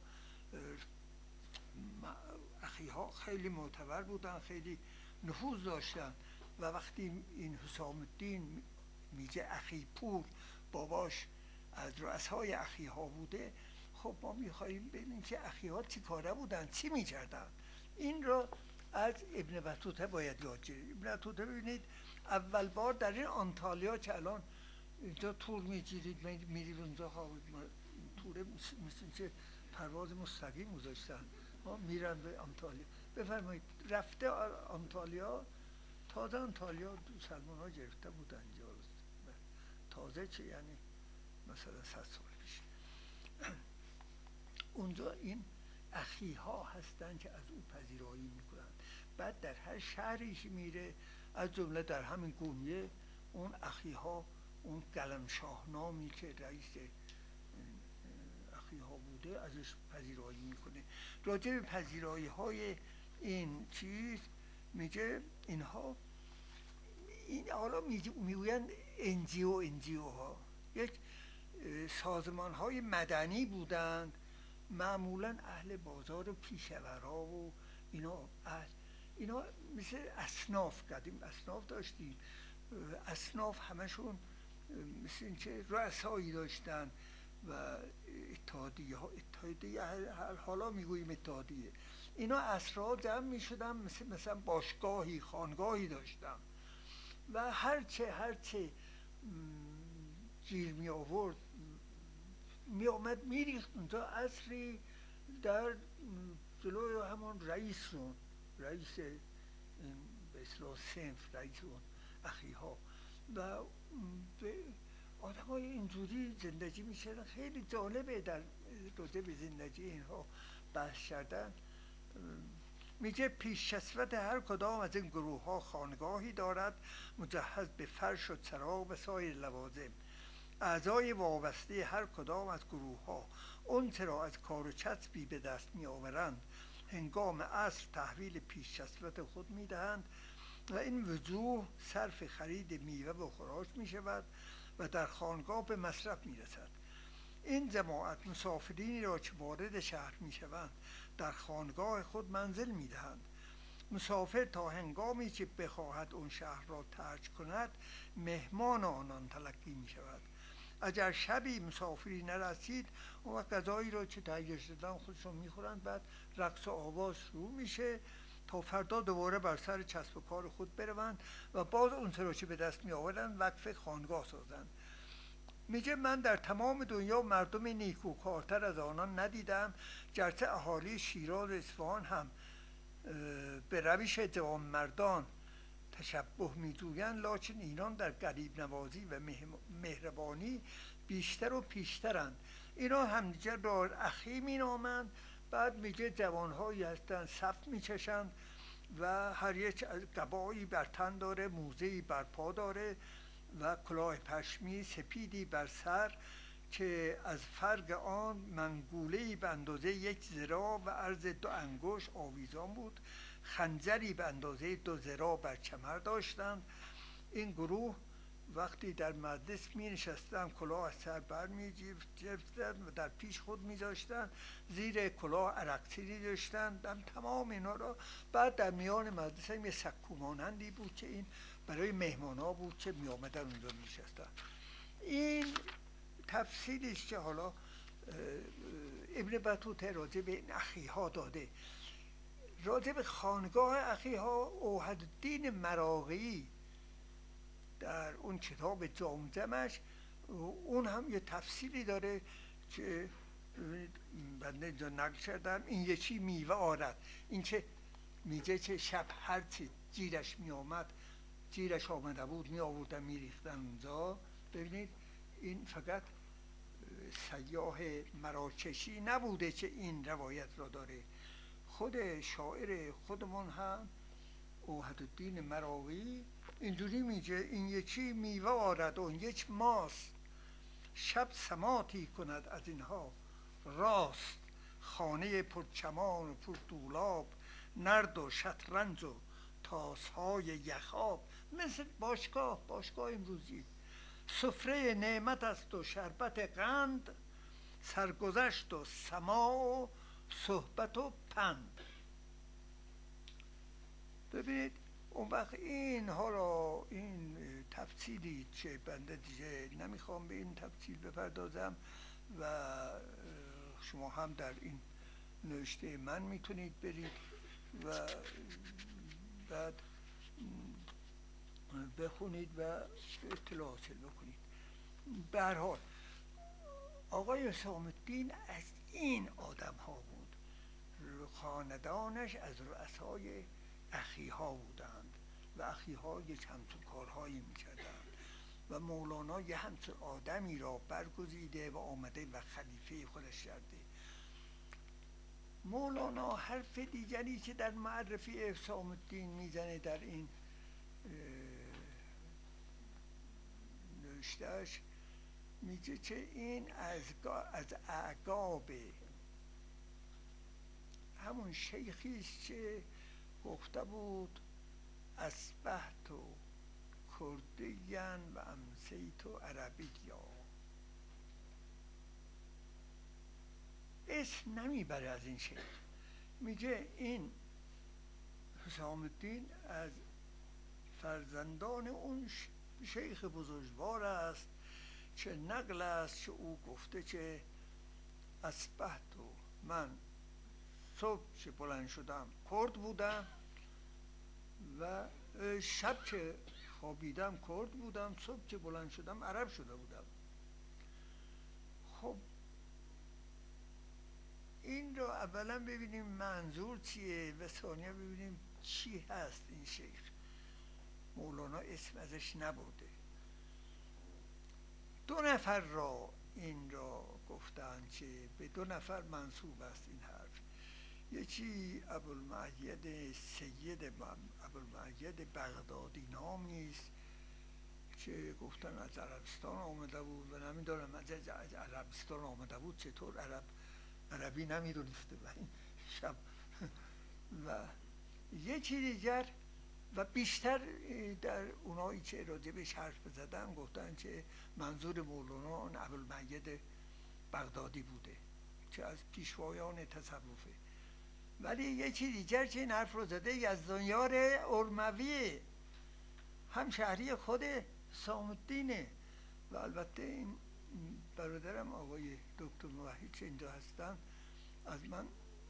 اخیها خیلی معتبر بودن، خیلی نفوذ داشتن. و وقتی این حسام الدین میگه اخی پور باباش از رؤسای اخیها بوده، خب ما میخواییم ببینیم که اخیها چی کاره بودن، چی میکردن. این رو از ابن بطوطه باید یاد گیریم. ابن بطوطه ببینید اول بار در این آنتالیا که الان اینجا تور میگیرید میرید اونجا، توره مثل که پرواز مستقیم گذاشتن، میرن به آنتالیا. بفرمایید رفته آنتالیا، تازه آنتالیا سلمان ها گرفته بودن اینجا، تازه چه یعنی مثلا 100 سال پیش. اونجا این اخیها هستن که از او پذیرایی میکنن. بعد در هر شهری که میره، از جمله در همین گونیه، اون اخیها، اون قلم شاهنامی که رئیس اخیها بوده ازش پذیرایی میکنه. راجع به پذیرایی های این چیز میگه اینها، این حالا میگویند NGO ها یک سازمان های مدنی بودند، معمولا اهل بازار و پیشورا و اینا مثل اصناف، قدیم اصناف داشتیم. اصناف همشون مثل این که رؤسایی داشتن و اتحادیه حالا میگوییم اتحادیه. اینا اسرا جمع میشدن، مثلا باشگاهی، خانگاهی داشتن و هرچه گیر می آورد، می آمد می ریخت اونجا. عصری در جلوی همون رئیس این به اصطلاح صنف، رئیس اون اخیها و آدم های اینجوری زندگی میشه. خیلی جالبه در راجع به زندگی اینها بحث کردن. میگه پیشکسوت هر کدام از این گروه ها خانگاهی دارد مجهز به فرش و چراغ و سایر لوازم. اعضای وابسته هر کدام از گروه ها آنچه را از کار و کسبی به دست می آورند هنگام عصر تحویل پیشکسوت خود می دهند و این وجوه صرف خرید میوه و خوراک می شود و در خانگاه به مصرف می رسد. این جماعت مسافرینی را که وارد شهر می شوند در خانگاه خود منزل می دهند. مسافر تا هنگامی که بخواهد اون شهر را ترک کند مهمان آنان تلقی می شود. اگر شبی مسافری نرسید اون وقت غذایی را که تهیه شدن خودشون میخورند، بعد رقص و آواز شروع میشه تا فردا دوباره بر سر کسب و کار خود بروند و باز اون را که به دست می آوردند وقف خانگاه سازند. میگه من در تمام دنیا مردم نیکوکارتر از آنان ندیدم، گرچه اهالی شیراز و اصفهان هم به روش جوانمردان تشبه میجویند، لکن اینان در غریب نوازی و مهربانی بیشتر و پیشترند. اینا همدیگر را اخی مینامند. بعد میگه جوانهایی هستند صف میکشند و هر یک قبایی بر تن داره، موزه‌ای بر پا داره و کلاه پشمی سپیدی بر سر که از فرق آن منگوله‌ای به اندازه 1 ذراع و عرض 2 انگشت آویزان بود. خنجری به اندازه 2 ذراع بر کمر داشتند. این گروه وقتی در مجلس می نشستند کلاه از سر بر می گرفتند و در پیش خود می داشتند، زیر کلاه عرقچینی داشتند. تمام اینا را بعد در میان مجلس هم یه سکو مانندی بود که این برای مهمان ها بود که می آمدن اونجا می نشستن. این تفصیلیش که حالا ابن بطوطه راجع به این اخیها داده. راجع به خانگاه اخیها اوحدالدین مراغی در اون کتاب جامجمش اون هم یه تفصیلی داره که بنده اینجا نقل کردم. این یکی میوه آرد، این که میگه که شب هرچی جیرش می آمد، جیرش آمده بود می آوردن می ریختن اونجا. ببینید این فقط سیاح مراکشی نبوده که این روایت را داره، خود شاعر خودمون هم اوحدالدین مراغی اینجوری میگه این یکی میوه آرد اون یک ماست، شب سماطی کند از اینها راست، خانه پرچمان و پر دولاب، نرد و شطرنج و تاسهای یخاب. مثل باشگاه امروزی. سفره نعمت است و شربت قند، سرگذشت و سماع و صحبت و پند. ببینید اون وقت این حالا این تفصیلی که بنده دیگه نمیخوام به این تفصیل بپردازم و شما هم در این نوشته من میتونید برید و بعد بخونید و اطلاع حاصل بکنید. به هر حال آقای حسام الدین از این آدم ها بود. خاندانش از رؤسای اخیها بودند و اخیها یک همچون کارهایی میکردند و مولانا یه همچون آدمی را برگزیده و آمده و خلیفه خودش کرده. مولانا حرف دیگری که در معرفی حسام الدین میزنه در این نوشتهش، میگه که این از اعقاب همون شیخی است که گفته بود اصبحت و کردیاً و امسیت و عربیا. اسم نمیبره از این شیخ. میگه این حسام الدین از فرزندان اون شیخ بزرگوار است که نقل است که او گفته که اصبحت و من صبح که بلند شدم کرد بودم و شب که خوابیدم کرد بودم، صبح که بلند شدم عرب شده بودم. اولا ببینیم منظور چیه و ثانیا ببینیم چی هست این شیخ. مولانا اسم ازش نبوده. 2 نفر را این را گفتند که به 2 نفر منسوب است این حرف. یکی ابوالمعید سید ابوالمعید بغدادی نامی است که گفتن از عربستان آمده بود و نمیدونم از عربستان آمده بود چطور عربی نمیدونسته و این شب و یکی دیگر و بیشتر در اونایی که راجبش حرف زدن گفتن که منظور مولانا اون ابوالمعید بغدادی بوده که از پیشوایان تصوفه. ولی یکی دیگر که این حرف رو زده یزدانیار ارمویه، هم شهری خود حسام‌الدینه و البته این برادرم آقای دکتر موحد که اینجا هستن از من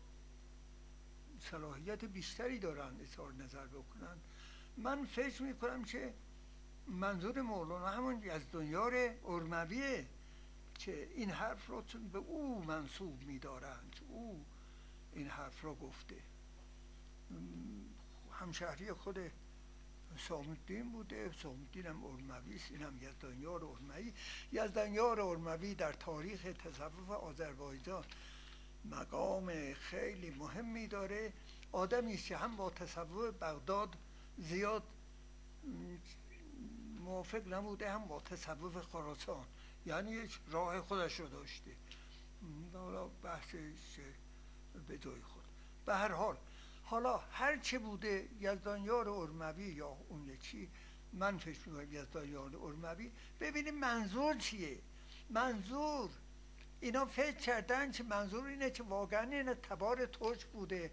صلاحیت بیشتری دارن اظهار نظر بکنن. من فکر میکنم که منظور مولانا همون یزدانیار ارمویه که این حرف رو چون به او منسوب میدارند که او این حرف رو گفته. همشهری خود حسام‌الدین بوده، حسام‌الدین هم ارموی است، این هم یزدانیار ارموی. یزدانیار ارموی در تاریخ تصوف آذربایجان مقام خیلی مهمی داره. آدمی است که هم با تصوف بغداد زیاد موافق نبوده هم با تصوف خراسان، یعنی یک راه خودش رو داشته. حالا بحثش به جای خود. به هر حال حالا هر چه بوده یزدانیار ارموی یا اون یکی، من فکر می‌کنم یزدانیار ارموی، ببینیم منظور چیه. منظور اینا فکر کردن که منظور اینه که واقعا این تبار ترک بوده،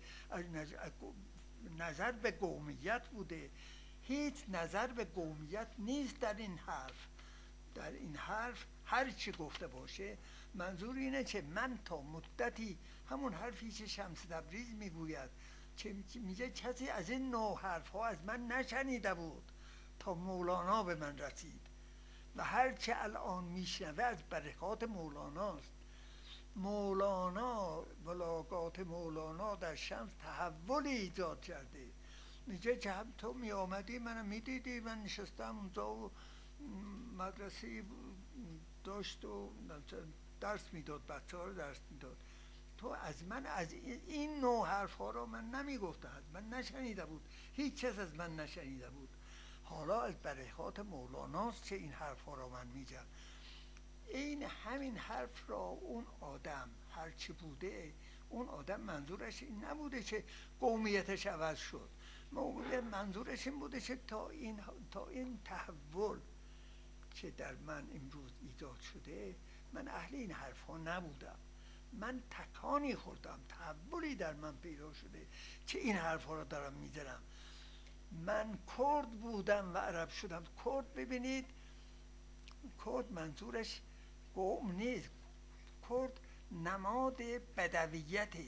نظر به قومیت بوده. هیچ نظر به قومیت نیست در این حرف. در این حرف هر چی گفته باشه منظور اینه که من تا مدتی، همون حرفی که شمس تبریز میگوید که میگه کسی از این نوع حرف ها از من نشنیده بود تا مولانا به من رسید و هر چه الان میشنوه از برکات مولاناست. مولانا، ملاقات مولانا در شمس تحول ایجاد کرده. میگه که هم تو می آمدی منو میدیدی، من نشستم اونجا و مدرسه داشت و درس میداد، بچه ها رو درس میداد. تو از من از این نوع حرف ها رو من نمیگفتم، از من نشنیده بود، هیچ کس از من نشنیده بود. حالا از برکات مولاناست که این حرف ها رو من میگم. این همین حرف را اون آدم هرچی بوده، اون آدم منظورش این نبوده که قومیتش عوض شد. منظورش این بوده که تا این تحول که در من امروز ایجاد شده، من اهل این حرف ها نبودم. من تکانی خوردم، تحولی در من پیدا شده که این حرف ها را دارم میزنم. من کرد بودم و عرب شدم. کرد ببینید، کرد منظورش قوم نیست. کرد نماد بدویته.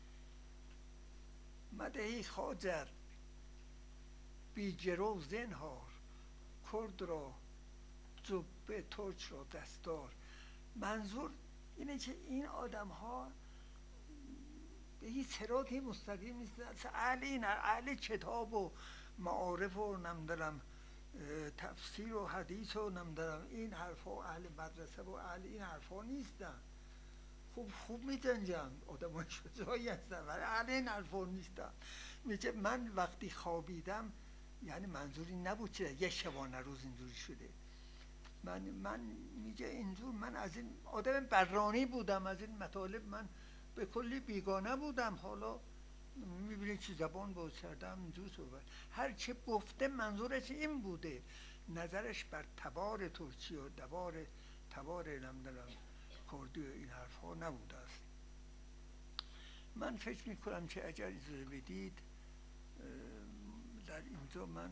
مدهی خاجر بیجرو زنهار، کرد را جبه ترک را دستار. منظور اینه که این آدم ها به هیچ صراطی مستقیم نیستن. اهل کتاب و معارف و نمیدونم تفسیر و حدیث و نمیدونم این حرفا، اهل مدرسه و اهل این حرفا نیستن. خوب می‌جنگن، آدمای شجاعی هستن ولی اهل این حرفا نیستن. میگه من وقتی خوابیدم، یعنی منظوری نبود که یک شبانه روز اینجوری شده. من میگه اینجور، من از این آدم برانی بودم، از این مطالب من به کلی بیگانه بودم. حالا میبینید که زبان باز کردم اینجور صحبت. هر چه گفته منظورش این بوده، نظرش بر تبار ترکی و تبار نمیدونم کردی و این حرف ها نبوده است. من فکر میکنم که اگر اجازه بدید در اینجا من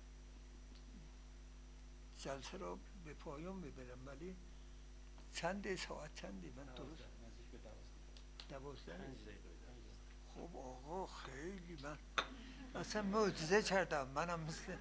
جلسه را به پایان ببرم. ولی ساعت چنده من درست؟ 12. خب آقا خیلی من اصلا معجزه کردم. منم مثل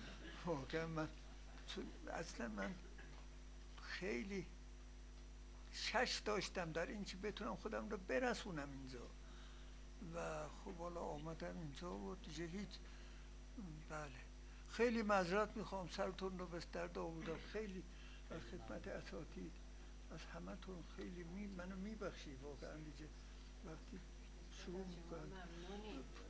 واقعا من اصلا من خیلی شش داشتم در این که بتونم خودم رو برسونم اینجا و خب حالا آمدم اینجا و دیگه هیچ. بله خیلی معذرت میخوام سرتون رو بس درد آوردم، خیلی از خدمت اساتید از همه تون خیلی منو میبخشی واقعا دیگه وقتی شروع میکنم